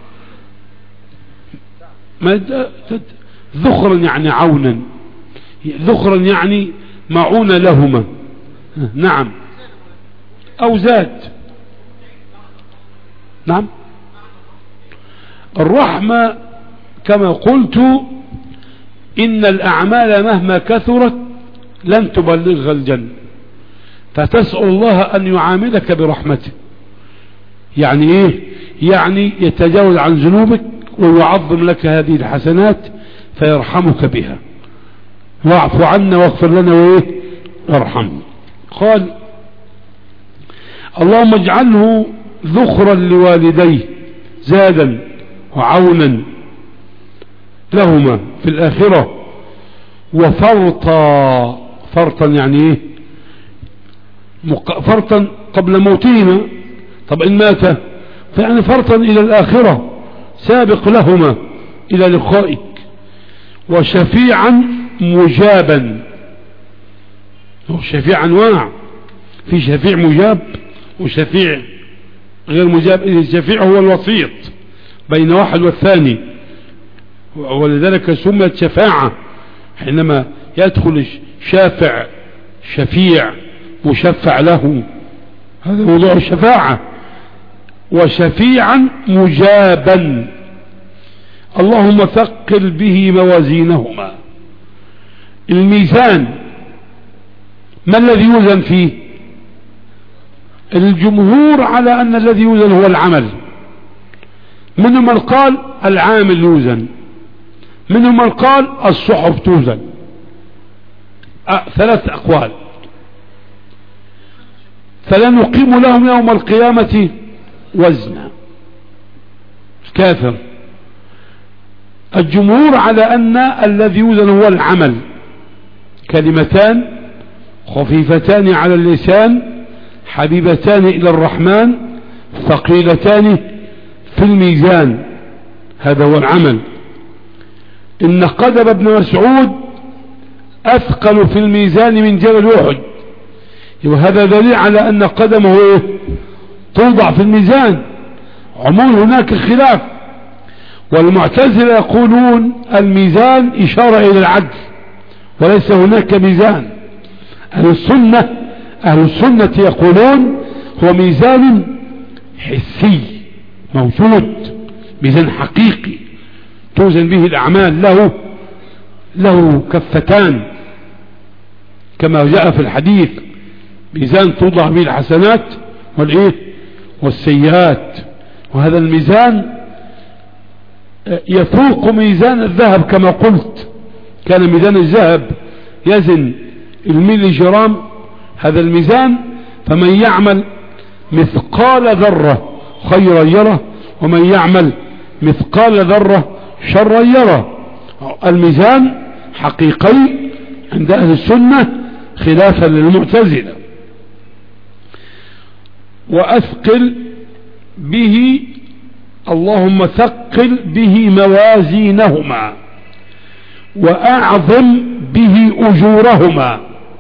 ما ذخرا يعني عونا، ذخرا يعني معون لهما، نعم، أو زاد، نعم. الرحمة كما قلت إن الأعمال مهما كثرت لن تبلغها الجنة، فتسأل الله أن يعاملك برحمته. يعني إيه؟ يعني يتجاوز عن ذنوبك ويعظم لك هذه الحسنات فيرحمك بها. واعف عنا واغفر لنا وإيه وارحمنا. قال اللهم اجعله ذخرا لوالديه زادا وعونا لهما في الآخرة، وفرطا، فرطا يعني ايه؟ فرطا قبل موتهما. طب إن مات فيعني فرطا إلى الآخرة، سابق لهما إلى لقائك. وشفيعا مجابا، الشفيع أنواع، في شفيع مجاب وشفيع غير مجاب. الشفيع هو الوسيط بين واحد والثاني، ولذلك سميت شفاعة حينما يدخل شافع شفيع مشفع له، هذا موضوع الشفاعة. وشفيعا مجابا اللهم ثقل به موازينهما. الميزان ما الذي يوزن فيه؟ الجمهور على أن الذي يوزن هو العمل، منهم من قال العامل يوزن، منهم من قال الصحف توزن. أه ثلاث أقوال. فلنقيم لهم يوم القيامة وزنا. كافر. الجمهور على أن الذي يوزن هو العمل، كلمتان خفيفتان على اللسان حبيبتان إلى الرحمن ثقيلتان في الميزان، هذا هو العمل. إن قدم ابن مسعود أثقل في الميزان من جبل أحد، وهذا دليل على أن قدمه إيه؟ توضع في الميزان. عموما هناك خلاف، والمعتزلة يقولون الميزان إشارة إلى العدل وليس هناك ميزان. أهل السنة أهل السنة يقولون هو ميزان حسي موجود، ميزان حقيقي توزن به الأعمال، له له كفتان كما جاء في الحديث، ميزان توضع به الحسنات والإيه والسيئات. وهذا الميزان يفوق ميزان الذهب كما قلت. كان ميزان الذهب يزن الميلي جرام، هذا الميزان، فمن يعمل مثقال ذرة خيرا يره، ومن يعمل مثقال ذرة شرا يره. الميزان حقيقي عند أهل السنة خلافا للمعتزلة. وأثقل به، اللهم ثقل به موازينهما وأعظم به أجورهما،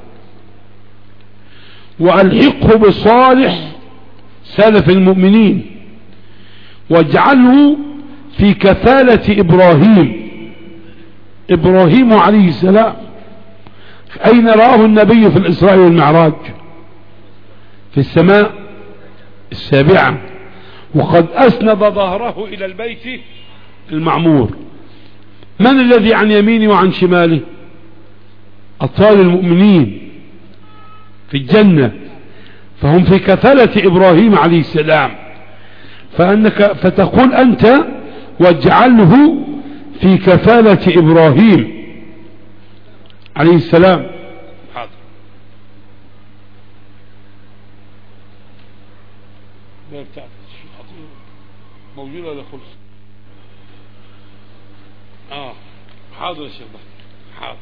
وألحقه بصالح سلف المؤمنين، واجعله في كفالة إبراهيم. إبراهيم عليه السلام أين رآه النبي في الإسراء والمعراج؟ في السماء السابعة، وقد أسند ظهره إلى البيت المعمور. من الذي عن يمينه وعن شماله؟ أطفال المؤمنين في الجنة، فهم في كفالة إبراهيم عليه السلام. فأنك فتقول أنت واجعله في كفالة إبراهيم عليه السلام. حاضر. موجودة ولا خلص؟ اه حاضر يا شيخ، حاضر.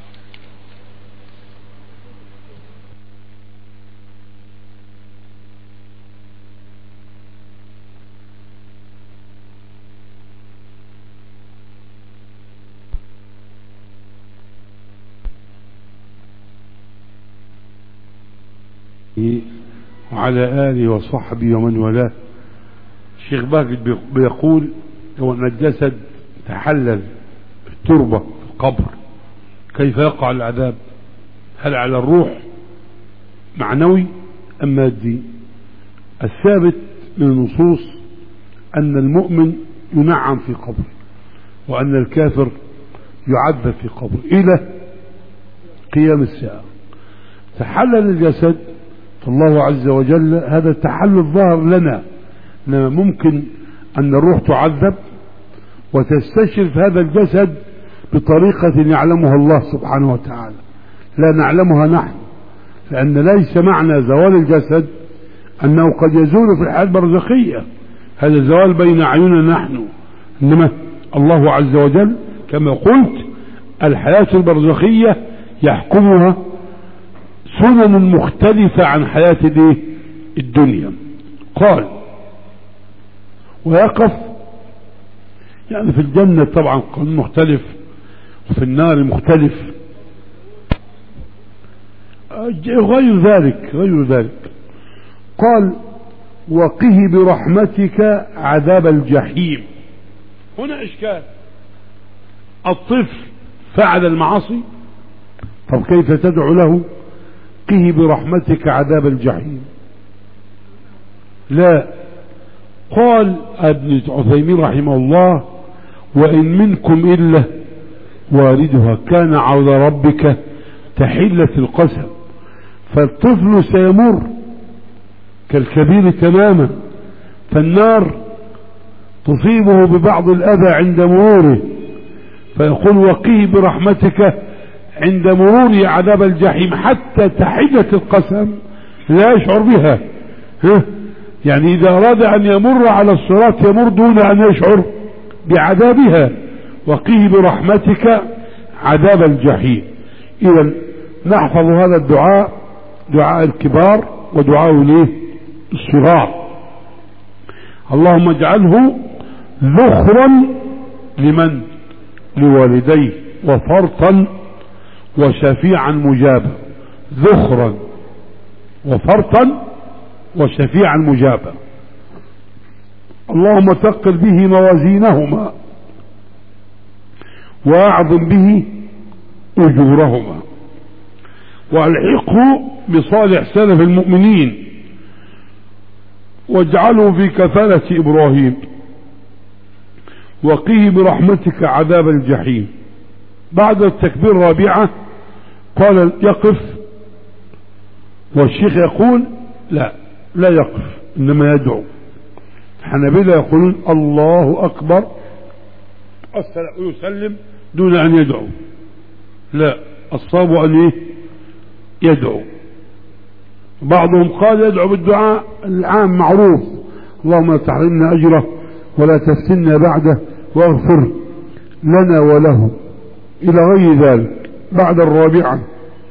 وعلى آله وصحبه ومن والاه. الشيخ باقر بيقول هو أن الجسد تحلل في التربة في القبر، كيف يقع العذاب؟ هل على الروح معنوي أم مادي؟ الثابت من النصوص أن المؤمن ينعم في قبر، وأن الكافر يعذب في قبر إلى قيام الساعة. تحلل الجسد فالله عز وجل هذا التحلل ظاهر لنا، إنما ممكن أن الروح تعذب وتستشرف هذا الجسد بطريقة يعلمها الله سبحانه وتعالى، لا نعلمها نحن، لأن ليس معنى زوال الجسد أنه قد يزول في الحياة البرزخية، هذا الزوال بين أعيننا نحن، إنما الله عز وجل كما قلت الحياة البرزخية يحكمها سنن مختلفة عن حياة الدنيا. قال ويقف، يعني في الجنة طبعا قانون مختلف، وفي النار مختلف، غير ذلك غير ذلك. قال وقه برحمتك عذاب الجحيم. هنا إشكال، الطفل فعل المعاصي، طب كيف تدعو له قه برحمتك عذاب الجحيم؟ لا. قال ابن عثيمين رحمه الله وإن منكم إلا واردها كان على ربك تحلة القسم. فالطفل سيمر كالكبير تماما، فالنار تصيبه ببعض الأذى عند مروره، فيقول وقيه برحمتك عند مرور عذاب الجحيم حتى تحلة القسم لا يشعر بها. ها؟ يعني إذا أراد أن يمر على الصراط يمر دون أن يشعر بعذابها. وقيه برحمتك عذاب الجحيم. إذا نحفظ هذا الدعاء، دعاء الكبار ودعاء ليه الصغار. اللهم اجعله ذخرا لمن؟ لوالديه، وفرطا وشفيعا مجابا. ذخرا وفرطا وشفيعا مجابا. اللهم ثقل به موازينهما واعظم به اجورهما، والحقه بصالح سلف المؤمنين، واجعله في كفالة ابراهيم، وقيه برحمتك عذاب الجحيم. بعد التكبير الرابعة قال يقف، والشيخ يقول لا لا يقف إنما يدعو. الحنابلة يقولون الله أكبر ويسلم دون أن يدعو. لا، الصواب أن إيه؟ يدعو. بعضهم قال يدعو بالدعاء العام معروف: اللهم لا تحرمنا أجره ولا تفتنا بعده واغفر لنا وله، إلى غير ذلك بعد الرابعة.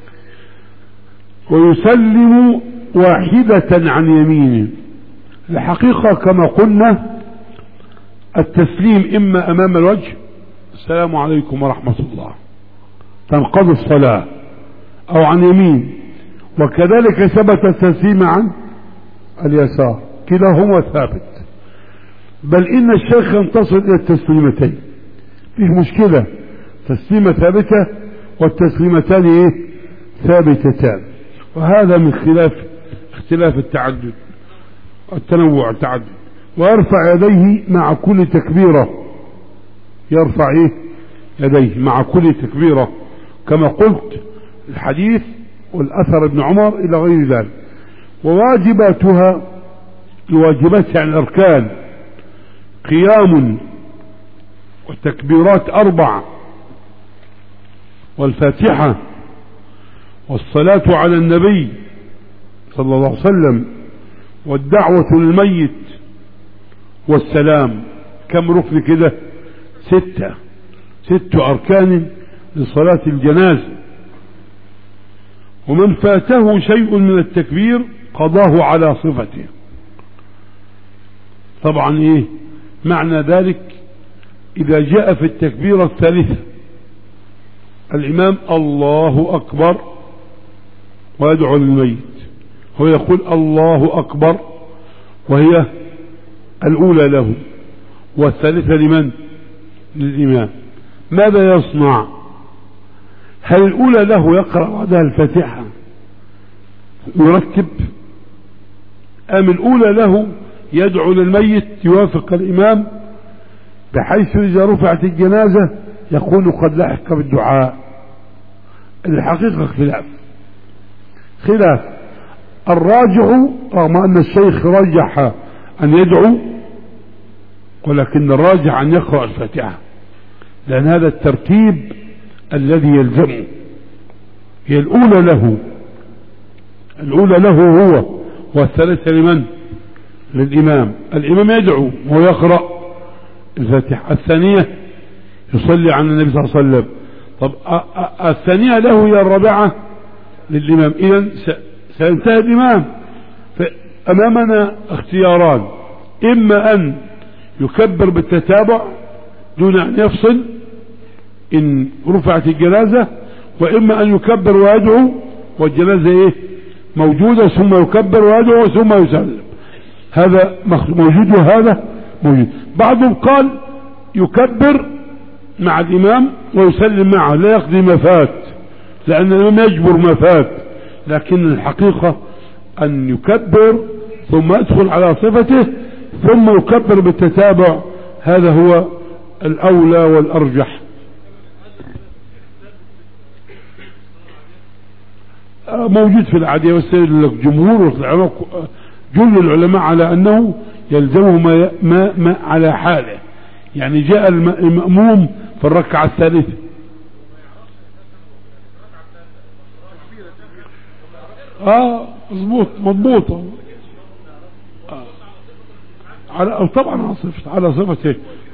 ويسلم واحدة عن يمينه. الحقيقة كما قلنا التسليم إما أمام الوجه: السلام عليكم ورحمة الله، تنقضي الصلاة، أو عن يمين، وكذلك ثبت التسليم عن اليسار، كلاهما ثابت. بل إن الشيخ ينتصر إلى التسليمتين، فيه مشكلة، تسليمة ثابتة والتسليمتان إيه؟ ثابتتان. وهذا من خلاف اختلاف التعدد التنوع التعدد. ويرفع يديه مع كل تكبيرة، يرفع إيه؟ يديه مع كل تكبيرة، كما قلت الحديث والأثر ابن عمر إلى غير ذلك. وواجباتها، الواجبات يعني الأركان: قيام، والتكبيرات أربع، والفاتحة، والصلاة على النبي صلى الله عليه وسلم، والدعوة للميت، والسلام. كم ركن كده؟ ستة ست أركان لصلاة الجنازة. ومن فاته شيء من التكبير قضاه على صفته. طبعا ايه معنى ذلك؟ إذا جاء في التكبيرة الثالثة الإمام الله أكبر ويدعو للميت، هو يقول الله أكبر وهي الأولى له، والثالثة لمن؟ للإمام. ماذا يصنع؟ هل الأولى له يقرأ بعدها الفاتحة يرتب، أم الأولى له يدعو للميت يوافق الإمام بحيث إذا رفعت الجنازة يكون قد لحق بالدعاء؟ الحقيقة خلاف خلاف الراجع، رغم أن الشيخ رجح أن يدعو، ولكن الراجع أن يقرأ الفاتحة، لأن هذا الترتيب الذي يلزمه. هي الأولى له الأولى له هو، والثالثة لمن؟ للإمام. الإمام يدعو وهو يقرأ الفاتحة، الثانية يصلي على النبي صلى الله عليه وسلم. طب الثانية له هي الرابعة للإمام. إذن سينتهي الإمام، فأمامنا اختياران: إما أن يكبر بالتتابع دون أن يفصل إن رفعت الجنازة، وإما أن يكبر ويدعو والجنازة إيه؟ موجودة، ثم يكبر ويدعو ثم يسلم. هذا موجود وهذا موجود. بعضهم قال يكبر مع الإمام ويسلم معه، لا يقضي ما فات، لأن الإمام يجبر ما فات. لكن الحقيقة أن يكبر ثم يدخل على صفته ثم يكبر بالتتابع، هذا هو الأولى والأرجح. موجود في العادية، بس الجمهور والعلماء جل العلماء على أنه يلزمه ما, ما, ما على حاله. يعني جاء المأموم في الركعة الثالثة اه مضبوط مضبوطة آه. على طبعا على صفة على صفته،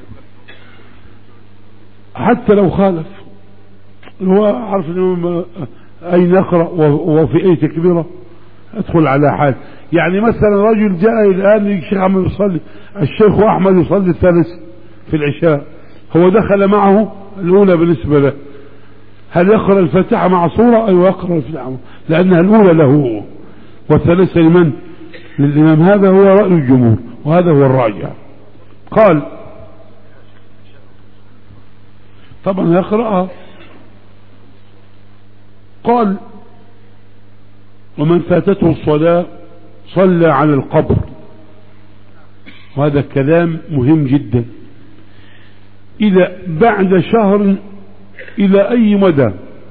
حتى لو خالف هو عارف انه اين يقرأ وفي اي تكبيرة ادخل على حال. يعني مثلا رجل جاء الان الشيخ احمد يصلي، الشيخ احمد يصلي الثالث في العشاء، هو دخل معه الاولى بالنسبة له، هل يقرأ الفاتحة مع صورة؟ ايوه يقرأ الفاتحة لانها الاولى له والثالثة لمن؟ للامام. هذا هو رأي الجمهور وهذا هو الراجع. قال طبعا يقرأها. قال ومن فاتته الصلاة صلى على القبر، وهذا كلام مهم جدا. إذا بعد شهر إلى أي مدى،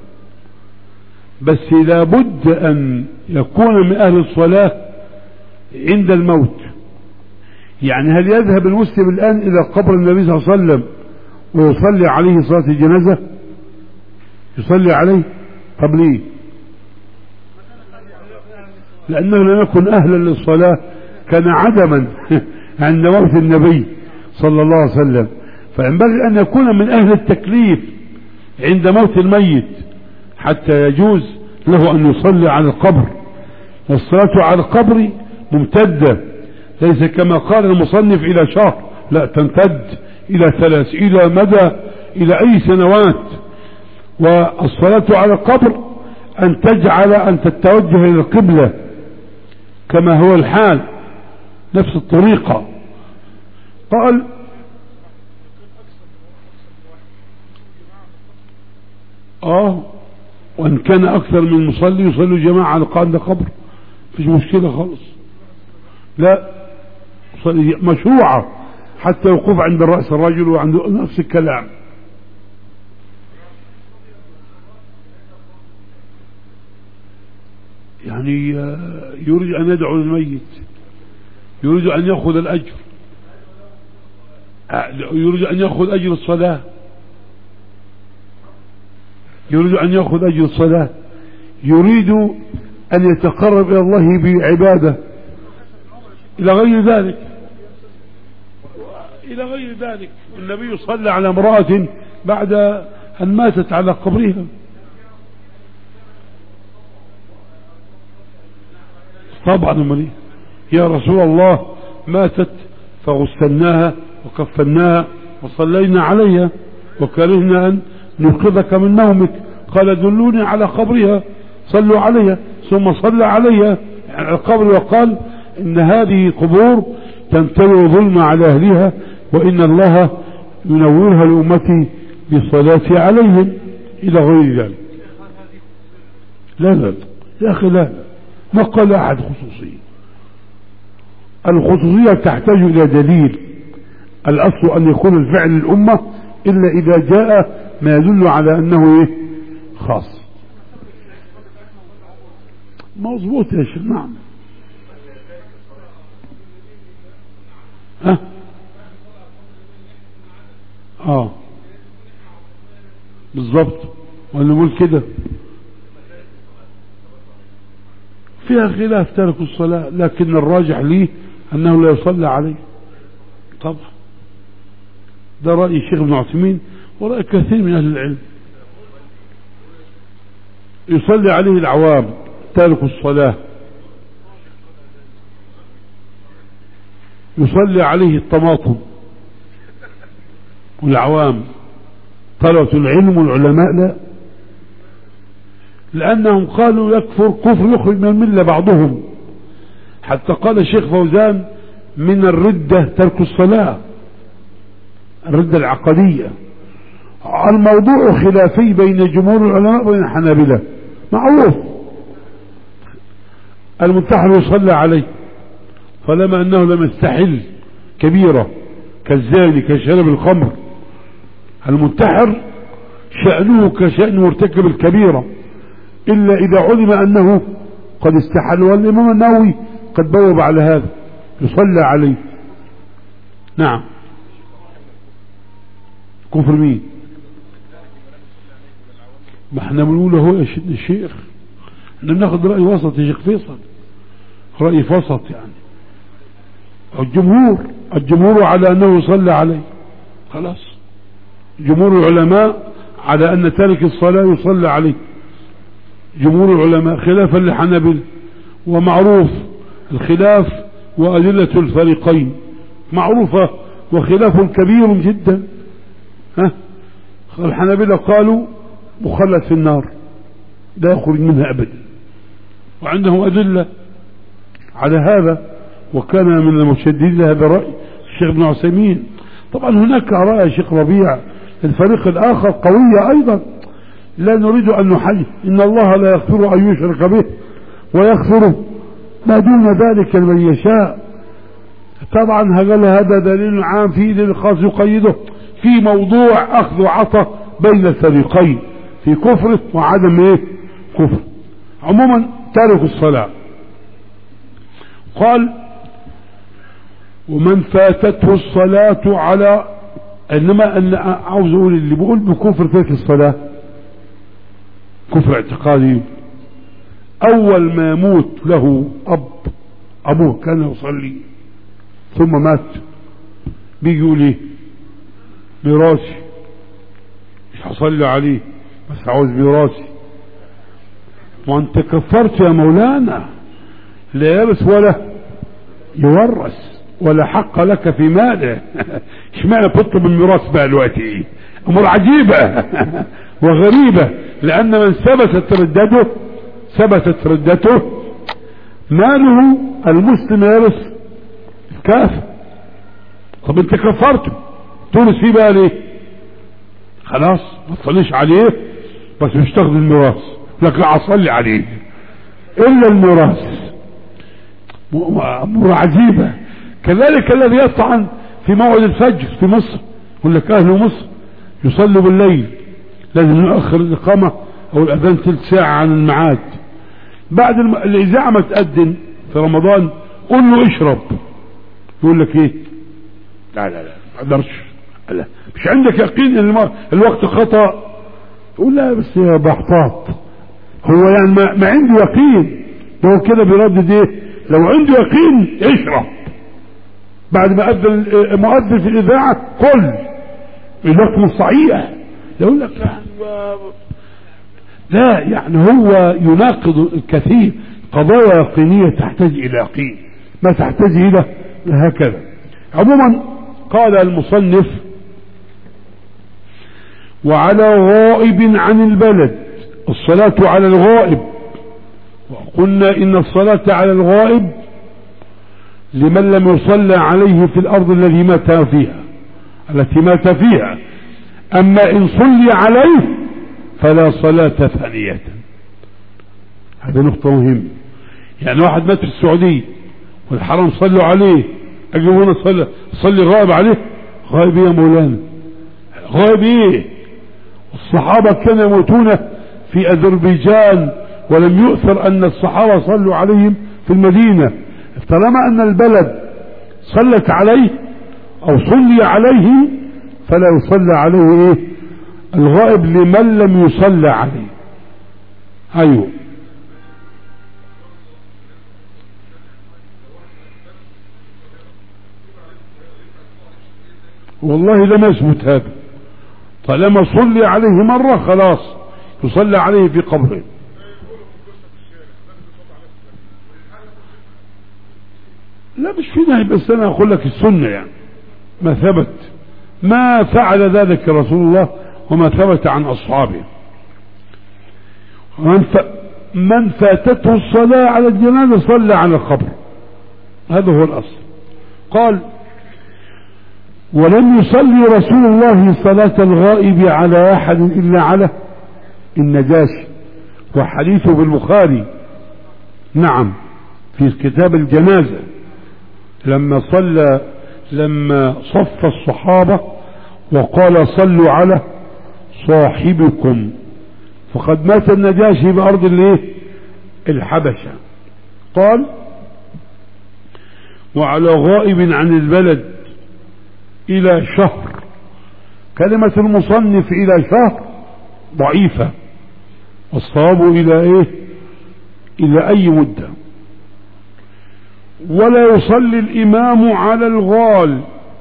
بس لابد أن يكون من أهل الصلاة عند الموت. يعني هل يذهب المسلم الآن إلى قبر النبي صلى الله عليه وسلم ويصلي عليه صلاة الجنازة يصلي عليه؟ طب ليه؟ لأنه لم يكن أهلا للصلاة، كان عدما عند موت النبي صلى الله عليه وسلم، فينبغي أن يكون من أهل التكليف عند موت الميت حتى يجوز له أن يصلي على القبر. والصلاة على القبر ممتدة، ليس كما قال المصنف إلى شهر، لا، تمتد إلى ثلاث، إلى مدى، إلى أي سنوات. والصلاة على القبر أن تجعل أن تتوجه إلى القبلة كما هو الحال، نفس الطريقة. قال آه وإن كان أكثر من مصلي يصلي جماعة على قاعدة قبر مفيش مشكلة خالص، لا مشروعة، حتى الوقوف عند رأس الرجل وعند نفس الكلام. يعني يريد أن يدعو للميت، يريد أن يأخذ الأجر، يريد أن يأخذ أجر الصلاة، يريد أن يأخذ أجر الصلاة، يريد أن يتقرب إلى الله بعبادة، إلى غير ذلك، إلى غير ذلك. النبي صلى على امرأة بعد أن ماتت على قبرها، طبعا أمري يا رسول الله ماتت فغسلناها وكفناها وصلينا عليها وكرهنا أن نوقظك من نومك، قال دلوني على قبرها صلوا عليها، ثم صلى عليها على القبر وقال إن هذه قبور تمتلئ ظلم على أهلها وإن الله ينورها لأمتي بالصلاة عليهم، إلى غير ذلك. لا لا يا أخي، لا ما قال أحد خصوصية، الخصوصية تحتاج إلى دليل. الأصل أن يكون الفعل الأمة إلا إذا جاء ما يدل على أنه إيه خاص. مظبوط يا شيخ، نعم. ها اه بالضبط، وانا نقول كده فيها خلاف ترك الصلاة، لكن الراجح ليه أنه لا يصلى عليه طبعا. ده رأي الشيخ ابن عثيمين ورأي كثير من أهل العلم. يصلي عليه العوام تارك الصلاة، يصلي عليه الطماطم والعوام، طلبة العلم والعلماء لا، لأنهم قالوا يكفر كفر يخرج من الملة بعضهم، حتى قال الشيخ فوزان من الردة ترك الصلاة، الردة العقدية. الموضوع خلافي بين جمهور العلماء وبين الحنابلة، معروف. المنتحر يصلى عليه طالما أنه لم يستحل كبيرة كالزاني كشرب الخمر، المنتحر شأنه كشأن مرتكب الكبيرة إلا إذا علم أنه قد استحل، والإمام النووي قد بوب على هذا، يصلى عليه. نعم. كفر مين؟ ما احنا بنقول هو يا الشيخ، احنا بناخد رأي وسط يا شيخ فيصل، رأي وسط يعني. الجمهور الجمهور على أنه يصلى عليه خلاص، جمهور العلماء على أن تارك الصلاة يصلى عليه، جمهور العلماء خلافا لحنابلة. ومعروف الخلاف وأدلة الفريقين معروفة، وخلاف كبير جدا. ها الحنابلة قالوا مخلد في النار لا يخرج منها أبدا، وعندهم أدلة على هذا، وكان من المشددين هذا رأي الشيخ ابن عثيمين. طبعا هناك رأي الشيخ ربيع الفريق الآخر قوية أيضا، لا نريد أن نحي إن الله لا يغفر أن يشرك به ويغفر ما دون ذلك لمن يشاء. طبعا هذا دليل عام، فيه دليل خاص يقيده في موضوع أخذ وعطى بين الفريقين في كفر وعدم ايه كفر. عموما تارك الصلاة قال ومن فاتته الصلاة على انما ان عاوز اقول اللي بيقول بكفر ترك الصلاة كفر اعتقادي، اول ما يموت له اب ابوه كان يصلي ثم مات، بيجي يقول ايه؟ ميراثي، مش هصلي عليه بس عاوز ميراثي. وانت كفرت يا مولانا، لا يرث ولا يورث ولا حق لك في ماله. اشمعنى تطلب الميراث بقى دلوقتي؟ امور عجيبة وغريبة، لان من ثبتت ردته ثبتت ردته ماله المسلم يرث الكافر. طب انت كفرته تورث فيه بقى ليه؟ خلاص ما تصليش عليه بس مش تاخد الميراث، لكن اصلي عليه الا الميراث. امور عجيبة. كذلك الذي يطعن في موعد الفجر في مصر، يقول لك اهل مصر يصلوا بالليل لازم نؤخر الاقامة او الاذان ثلث ساعة عن الميعاد. بعد الم... الاذاعة ما تأذن في رمضان قول له اشرب، يقول لك ايه؟ لا لا لا ما اقدرش، لا مش عندك يقين ان الم... الوقت خطأ؟ يقول لا بس يا بحطاط، هو يعني ما, ما عنده يقين، هو كده بيردد ايه؟ لو عنده يقين اشرب بعد ما أذن مؤذن في الإذاعة قل الوقت مش صحيح. يقول لك لا، يعني هو يناقض الكثير. قضايا يقينية تحتاج إلى يقين، ما تحتاج إلى هكذا. عموما قال المصنف وعلى غائب عن البلد الصلاة على الغائب. وقلنا إن الصلاة على الغائب لمن لم يصلى عليه في الأرض التي مات فيها التي مات فيها أما إن صلي عليه فلا صلاة ثانية. هذا نقطة مهمة. يعني واحد مات في السعودية والحرم صلوا عليه، أجي هنا صلي صلي غائب عليه؟ غائب يا مولانا، غائب ايه؟ الصحابة كانوا يموتون في أذربيجان ولم يؤثر أن الصحابة صلوا عليهم في المدينة. طالما أن البلد صلت عليه أو صلي عليه فلا يصلى عليه ايه؟ الغائب لمن لم يصلى عليه. ايوه والله لم يثبت هذا. طالما صلي عليه مرة خلاص يصلى عليه في قبره. لا مش في نهي، بس انا اقول لك السنة يعني ما ثبت، ما فعل ذلك رسول الله وما ثبت عن اصحابه. من, ف... من فاتته الصلاة على الجنازة صلى على القبر، هذا هو الاصل. قال ولم يصلي رسول الله صلاة الغائب على احد الا على النجاشي، وحديثه بالبخاري نعم في كتاب الجنازة لما صلى لما صف الصحابة وقال صلوا على صاحبكم، فقد مات النجاشي بأرض الايه؟ الحبشة. قال وعلى غائب عن البلد الى شهر. كلمة المصنف الى شهر ضعيفة، والصواب الى ايه؟ الى اي مدة. ولا يصلي الامام على الغال.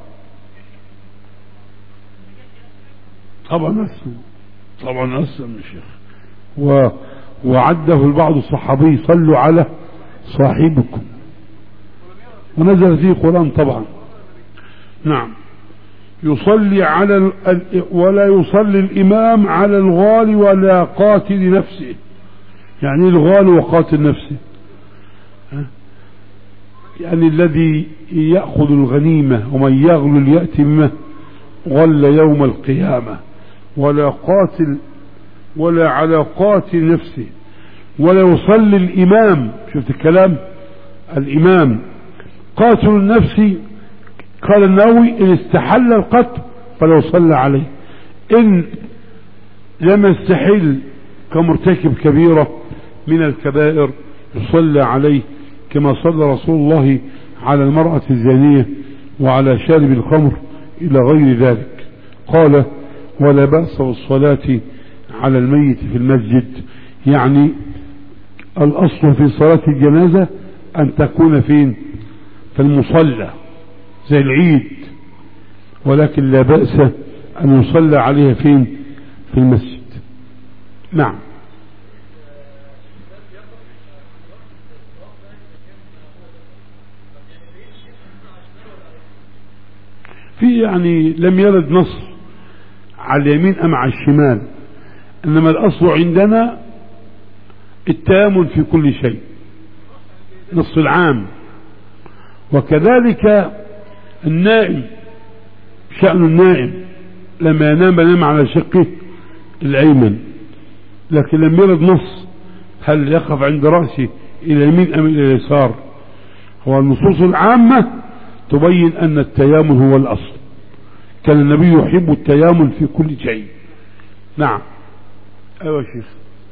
طبعا اسلم طبعا اسلم الشيخ و... وعده البعض الصحابي صلوا على صاحبكم، ونزل فيه قرآن طبعا. نعم يصلي على ال... ولا يصلي الامام على الغال ولا قاتل نفسه. يعني الغال وقاتل نفسه يعني الذي يأخذ الغنيمة ومن يغل يأتي بما غل يوم القيامة. ولا قاتل ولا على قاتل نفسه. ولا يصلي الإمام، شفت الكلام؟ الإمام قاتل النفس. قال النووي إن استحل القتل فلا يصلى عليه، إن لم يستحل كمرتكب كبيرة من الكبائر يصلى عليه، كما صلى رسول الله على المرأة الزانية وعلى شارب الخمر إلى غير ذلك. قال ولا بأس بالصلاة على الميت في المسجد، يعني الأصل في صلاة الجنازة أن تكون فين؟ في المصلى زي العيد، ولكن لا بأس أن يصلى عليها فين؟ في المسجد. نعم. في يعني لم يرد نص على اليمين أم على الشمال، إنما الأصل عندنا التآمل في كل شيء، نص العام. وكذلك النائم، شأن النائم لما ينام ينام على شقه الأيمن، لكن لم يرد نص هل يقف عند رأسه إلى اليمين أم إلى اليسار. هو النصوص العامة تبين أن التيامن هو الأصل، كان النبي يحب التيامن في كل شيء. نعم. أيوة شيخ.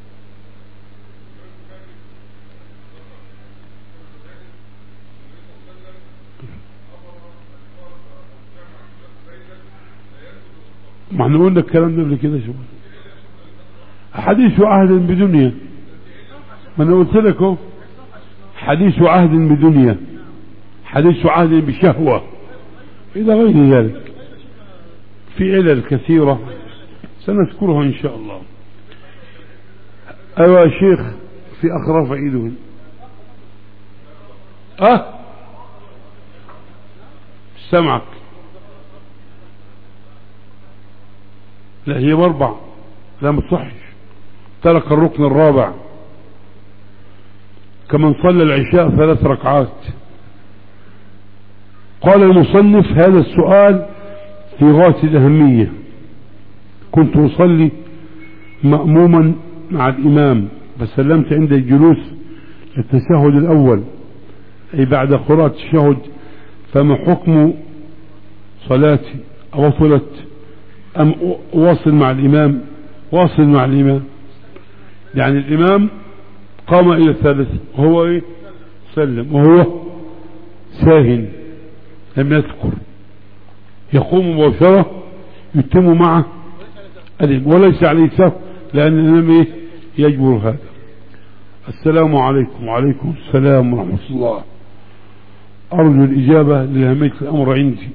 ما احنا قلنا الكلام ده قبل كده. شو حديث عهد بدنيا، ما انا قلت لك اهو حديث عهد بدنيا، حديث عهد بشهوة إلى غير ذلك، في علل كثيرة سنذكرها إن شاء الله. أيها الشيخ في أخراف عيده. أه سمعك. لا هي مربع، لا متصحش، ترك الركن الرابع، كمن صلى العشاء ثلاث ركعات. قال المصنف هذا السؤال في غاية الأهمية. كنت أصلي مأموما مع الإمام فسلمت عند الجلوس التشهد الأول، أي بعد قراءة التشهد، فما حكم صلاتي؟ أوصلت أم أواصل مع الإمام؟ واصل مع الإمام، يعني الإمام قام إلى الثالث وهو إيه؟ سلم وهو ساهن لم يذكر، يقوم مباشرة يتم معه الإمام وليس عليه سهو، لأن الإمام إيه؟ يجبر هذا. السلام عليكم. وعليكم السلام ورحمة الله. أرجو الإجابة لأهمية الأمر عندي.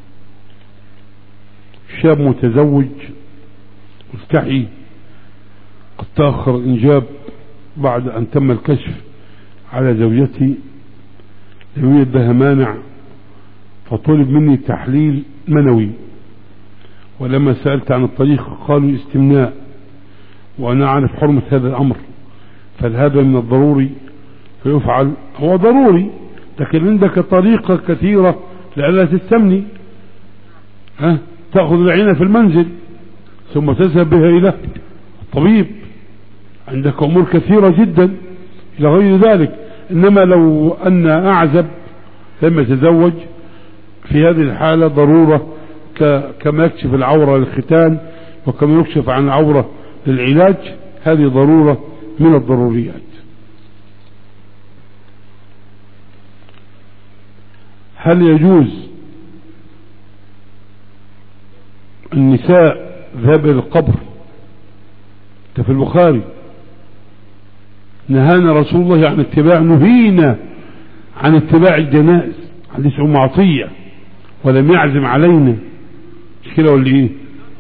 شاب متزوج مستحي قد تأخر الإنجاب بعد أن تم الكشف على زوجتي لم يوجد لها مانع، فطلب مني تحليل منوي، ولما سألت عن الطريقة قالوا استمناء، وأنا أعرف حرمة هذا الأمر، فهذا من الضروري فيفعل. هو ضروري، لكن عندك طريقة كثيرة لألا تستمني. ها تأخذ العينة في المنزل ثم تذهب بها إلى الطبيب، عندك أمور كثيرة جدا إلى غير ذلك. إنما لو أن أعزب لم يتزوج في هذه الحالة ضرورة، كما يكشف العورة للختان وكما يكشف عن العورة للعلاج، هذه ضرورة من الضروريات. هل يجوز النساء ذهاب إلى القبر؟ في البخاري نهانا رسول الله عن اتباع، نهينا عن اتباع الجنائز، حديث أم عطية، ولم يعزم علينا. مش كده ولا ايه؟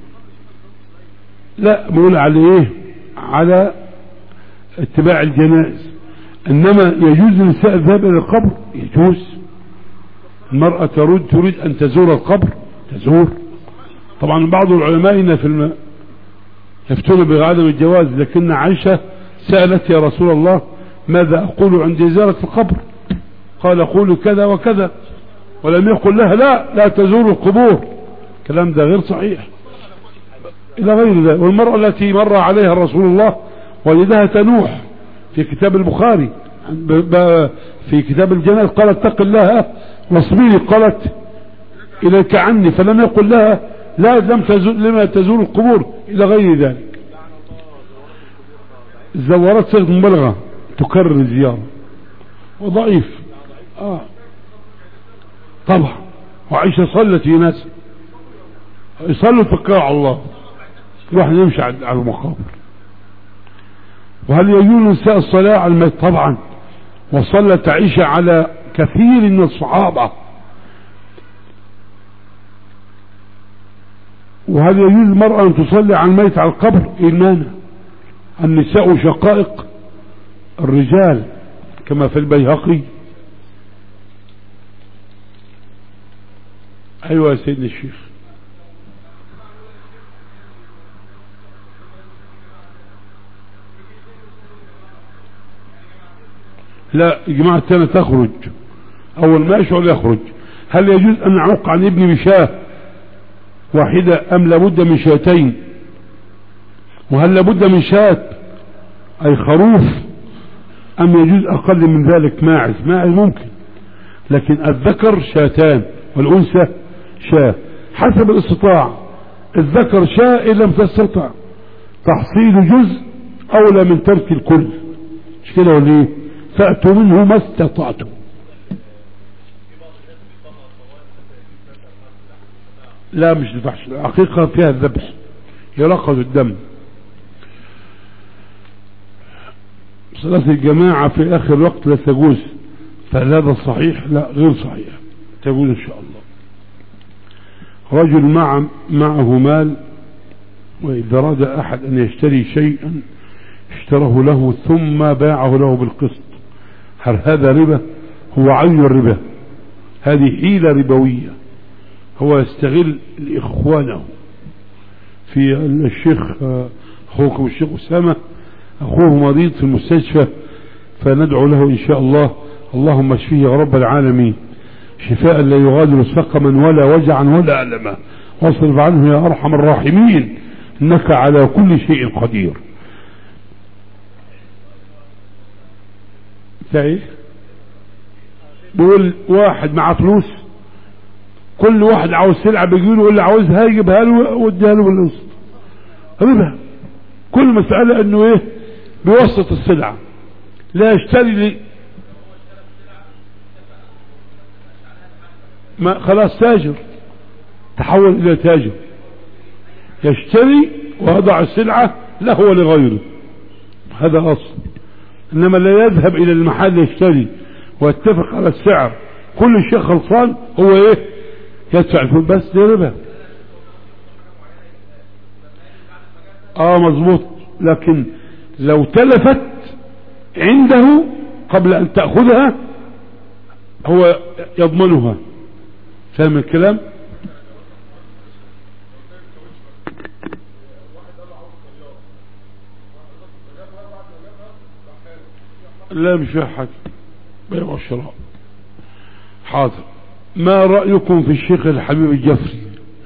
لا بقول على ايه؟ على اتباع الجنائز. انما يجوز للنساء الذهاب الى القبر؟ يجوز. المرأة تريد تريد ان تزور القبر تزور. طبعا بعض العلماء في الم... يفتون بعدم الجواز، لكن عائشة سألت يا رسول الله ماذا أقول عند زيارة القبر؟ قال قولوا كذا وكذا، ولم يقل لها لا لا تزور القبور. الكلام ده غير صحيح إلى غير ذلك. والمرأة التي مر عليها رسول الله وجدها تنوح في كتاب البخاري في كتاب الجنائز، قالت اتق الله واصبري، قالت إليك عني، فلم يقل لها لا لم تزور لما تزور القبور إلى غير ذلك. الزوارات صيغة مبالغة تكرر الزيارة وضعيف. آه طبعا. وعائشة صلت في ناس يصلوا تكاء على الله، روح نمشي على المقابر. وهل يجوز نساء الصلاة على الميت؟ طبعا، وصلت عائشة على كثير من الصحابة. وهل يجوز المرأة أن تصلي على الميت على القبر؟ إيه المانع؟ النساء شقائق الرجال كما في البيهقي. أيوة يا سيدنا الشيخ. لا، جماعة التانية تخرج أول ما يشعر يخرج. هل يجوز أن أعق عن ابني بشاة واحدة أم لابد من شاتين؟ وهل لابد من شاة أي خروف أم يجوز أقل من ذلك ماعز؟ ماعز ممكن، لكن الذكر شاتان والأنثى شاة حسب الاستطاع. الذكر شاة إن لم تستطع تحصيل جزء أولى من ترك الكل، مش كده ولا ايه؟ فأتوا منه ما استطعتم. لا مش الفحش، الحقيقة فيها الذبح يرقص الدم. صلاة الجماعة في آخر الوقت لا تجوز، فهذا صحيح؟ لا غير صحيح، تجوز إن شاء الله. رجل مع معه مال، وإذا أراد أحد أن يشتري شيئا اشتره له ثم باعه له بالقسط، هل هذا ربا؟ هو عين الربا، هذه حيلة ربوية، هو يستغل إخوانه. في الشيخ أخوكم الشيخ أسامة أخوه مريض في المستشفى، فندعو له إن شاء الله، اللهم اشفيه يا رب العالمين شفاء لا يغادر سقما ولا وجعا ولا ألما، واصرف عنه يا أرحم الراحمين إنك على كل شيء قدير. ايه بيقول واحد مع فلوس، كل واحد عاوز سلعة بيجيله اللي عاوزها يجيبها له واديها له بالقسط، ربا. كل مسألة انه ايه بيوسط السلعة، لا يشتري لي ما خلاص تاجر، تحول الى تاجر، يشتري ويضع السلعة له ولغيره، هذا اصل. انما لا يذهب الى المحل يشتري ويتفق على السعر، كل شيء خلصان هو ايه يدفع الفلوس بس، ده ربا. اه مظبوط، لكن لو تلفت عنده قبل ان تأخذها هو يضمنها، فاهم الكلام؟ لا مش فيها حاجة، بيع وشراء. حاضر. ما رأيكم في الشيخ الحبيب الجفري؟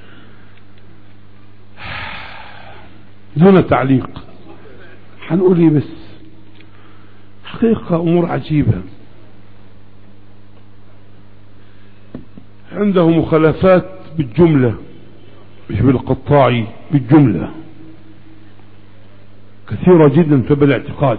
دون تعليق، هنقول ايه بس، حقيقة امور عجيبة، عنده مخالفات بالجملة مش بالقطاعي، بالجملة كثيرة جدا في بالاعتقاد،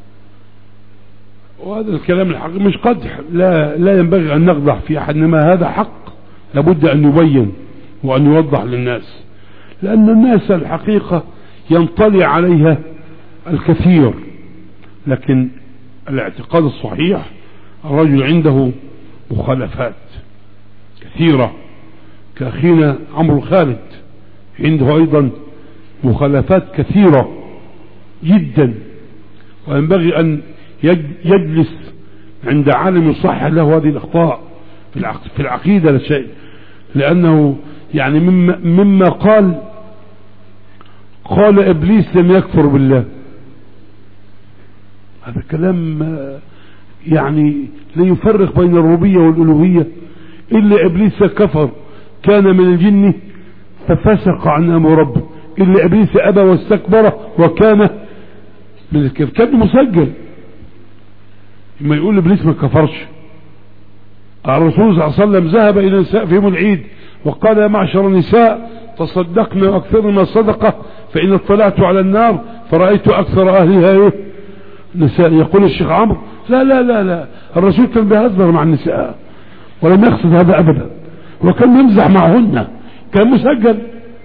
وهذا الكلام الحق مش قدح، لا لا ينبغي أن نقدح في أحد، إنما هذا حق لابد أن يبين وأن يوضح للناس، لأن الناس الحقيقة ينطلي عليها الكثير، لكن الاعتقاد الصحيح الرجل عنده مخالفات كثيرة، كأخينا عمرو خالد عنده أيضا مخالفات كثيرة جدا، وينبغي أن يجلس عند عالم يصحح له هذه الأخطاء في العقيدة لشيء، لأنه يعني مما, مما قال قال إبليس لم يكفر بالله، هذا كلام يعني لا يفرق بين الربوبية والألوهية، إلا إبليس كفر كان من الجن ففسق عن أمر ربه، إلا إبليس أبى واستكبر وكان من الكفر، كان مسجل. ما يقول إبليس ما كفرش، الرسول صلى الله عليه وسلم ذهب إلى النساء في يوم العيد وقال يا معشر النساء تصدقنا وأكثرنا الصدقة فإن اطلعت على النار فرأيت أكثر أهلها إيه نساء. يقول الشيخ عمرو لا لا لا لا، الرسول كان بيهزر مع النساء ولم يقصد هذا أبدا، وكان يمزح معهن، كان مسجل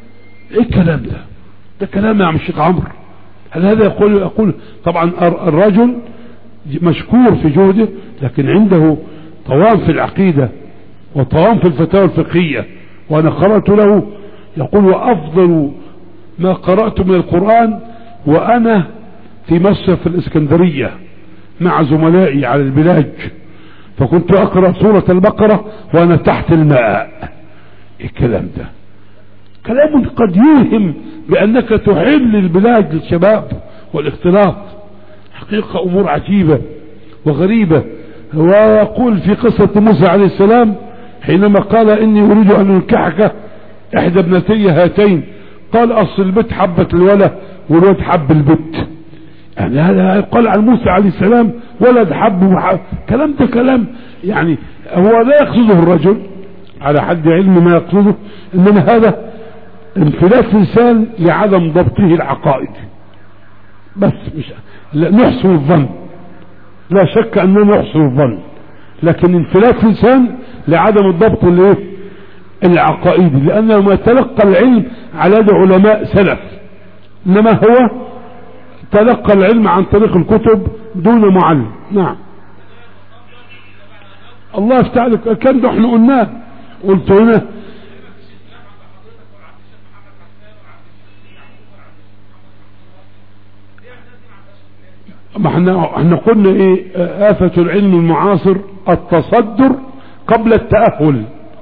ايه الكلام ده؟ ده كلام يا عم الشيخ عمرو. هل هذا يقول يقول طبعا الرجل مشكور في جهده، لكن عنده طوام في العقيدة وطوام في الفتاوى الفقهية. وانا قرأت له يقول وافضل ما قرأت من القرآن وانا في مصر في الاسكندرية مع زملائي على البلاج، فكنت اقرأ سورة البقرة وانا تحت الماء. ايه الكلام ده؟ كلام قد يوهم بانك تحل البلاج للشباب والاختلاط. حقيقة امور عجيبة وغريبة. ويقول في قصة موسى عليه السلام حينما قال اني اريد ان انكحك احدى ابنتي هاتين، قال اصل البت حبت الولد والولد حب البت. يعني هذا قال عن موسى عليه السلام ولد حب وحب. كلام ده كلام يعني هو لا يقصده الرجل على حد علم ما يقصده، انما هذا انفلات لسان لعدم ضبطه العقائد بس. مش نحسن الظن، لا شك اننا نحسن الظن، لكن انفلات لسان لعدم الضبط الايه العقائدي، لانه ما تلقى العلم على يد علماء سلف، انما هو تلقى العلم عن طريق الكتب دون معلم. نعم الله يفتح عليك. كان ده احنا قلناه، قلت هنا ما احنا احنا قلنا ايه؟ آفة العلم المعاصر التصدر قبل التأهل.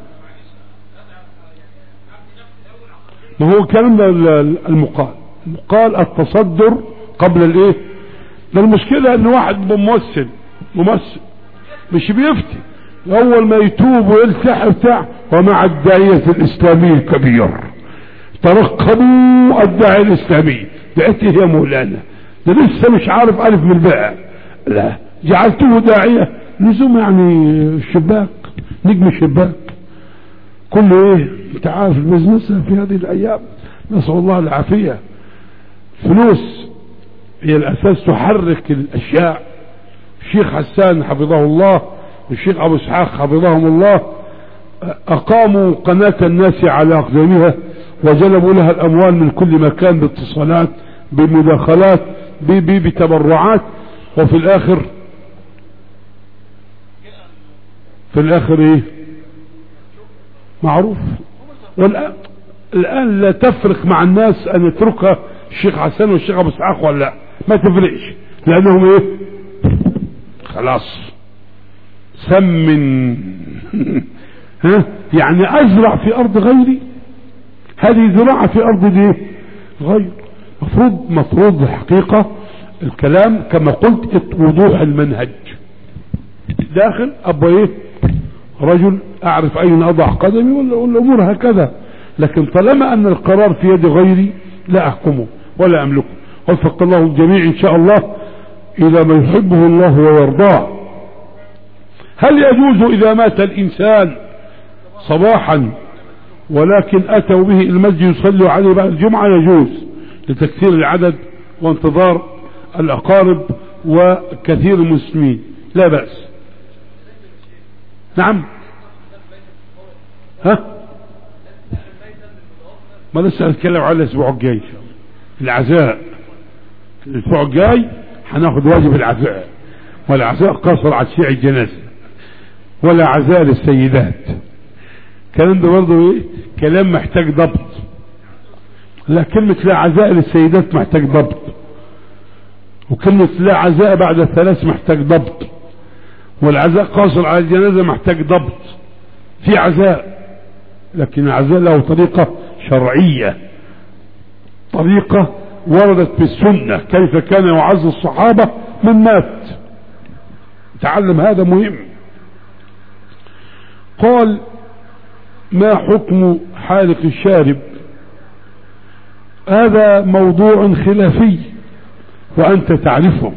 ما هو الكلام ده المقال المقال التصدر قبل الايه؟ ده المشكلة ان واحد ممثل ممثل مش بيفتي، اول ما يتوب ويلتح بتاع ومع الداعية الاسلامي الكبير ترقبوا الداعية الاسلامي. دعيته يا مولانا ده لسه مش عارف الف من الباء، لا جعلته داعية لزوم يعني الشباك نجم الشباك كله ايه. انت عارف البزنس في هذه الايام نسأل الله العافية، فلوس هي الاساس تحرك الاشياء. الشيخ حسان حفظه الله والشيخ ابو اسحاق حفظهم الله اقاموا قناة الناس على اقدامها وجلبوا لها الاموال من كل مكان باتصالات بمداخلات بتبرعات، وفي الاخر في الاخر ايه معروف. والان الان لا تفرق مع الناس ان يتركها الشيخ حسن والشيخ ابو اسحاق ولا لا، ما تفرقش، لانهم ايه خلاص سمن ها يعني ازرع في ارض غيري، هذه زراعة في ارض دي غير. مفروض مفروض الحقيقة الكلام كما قلت وضوح المنهج داخل ابا ايه رجل اعرف اين اضع قدمي والامور هكذا، لكن طالما ان القرار في يد غيري لا احكمه ولا املكه. وفق الله الجميع ان شاء الله الى ما يحبه الله ويرضاه. هل يجوز اذا مات الانسان صباحا ولكن اتوا به المسجد يصلوا عليه بعد الجمعة؟ يجوز لتكثير العدد وانتظار الاقارب وكثير المسلمين، لا بأس. نعم ها ما لسه هنتكلم على الاسبوع الجاي العزاء. الاسبوع الجاي هناخد واجب العزاء، والعزاء قاصر على شيع الجنازة ولا عزاء للسيدات. الكلام ده برضه ايه كلام محتاج ضبط. لا كلمة لا عزاء للسيدات محتاج ضبط، وكلمة لا عزاء بعد الثلاث محتاج ضبط، والعزاء قاصر على الجنازة محتاج ضبط. في عزاء لكن العزاء له طريقة شرعية، طريقة وردت في السنة كيف كان يعز الصحابة من مات. تعلم هذا مهم. قال ما حكم حالق الشارب؟ هذا موضوع خلافي وأنت تعرفه.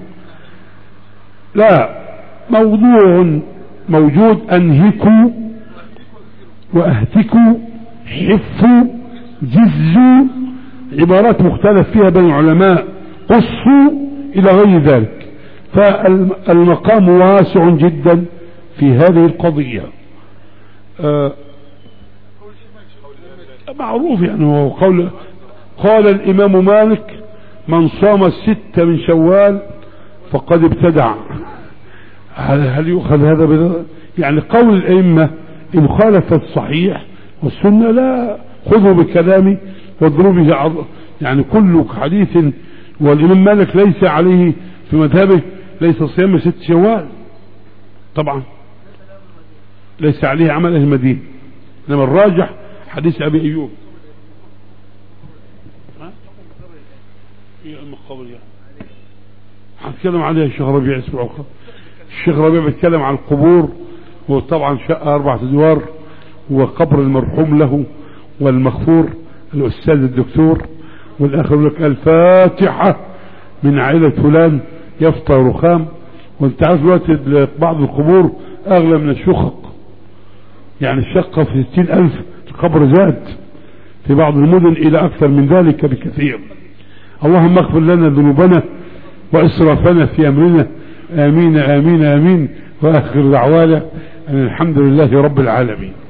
لا موضوع موجود أنهكوا وأهتكوا حفوا جزوا، عبارات مختلف فيها بين العلماء، قصوا إلى غير ذلك. فالمقام واسع جدا في هذه القضية. آه معروف يعني هو قول قال الإمام مالك من صام الست من شوال فقد ابتدع. هل يؤخذ هذا بذلك؟ يعني قول الأئمة إن خالف الصحيح والسنة لا خذوا بكلامي واضربوا به عض... يعني كل حديث. والإمام مالك ليس عليه في مذهبه ليس صيام ست شوال طبعا، ليس عليه عمل أهل المدينة، إنما الراجح حديث أبي أيوب. هنتكلم عليها الشيخ ربيع اسمه عقب. الشيخ ربيع بيتكلم عن القبور، وطبعا شقة أربعة أدوار وقبر المرحوم له والمغفور الأستاذ الدكتور، والآخر لك الفاتحة من عائلة فلان يفطر رخام. وانت عارف دلوقتي بعض القبور أغلى من الشقق، يعني الشقة في ستين ألف، القبر زاد في بعض المدن إلى أكثر من ذلك بكثير. اللهم اغفر لنا ذنوبنا وإسرافنا في أمرنا، آمين آمين آمين. وآخر دعوانا أن الحمد لله رب العالمين.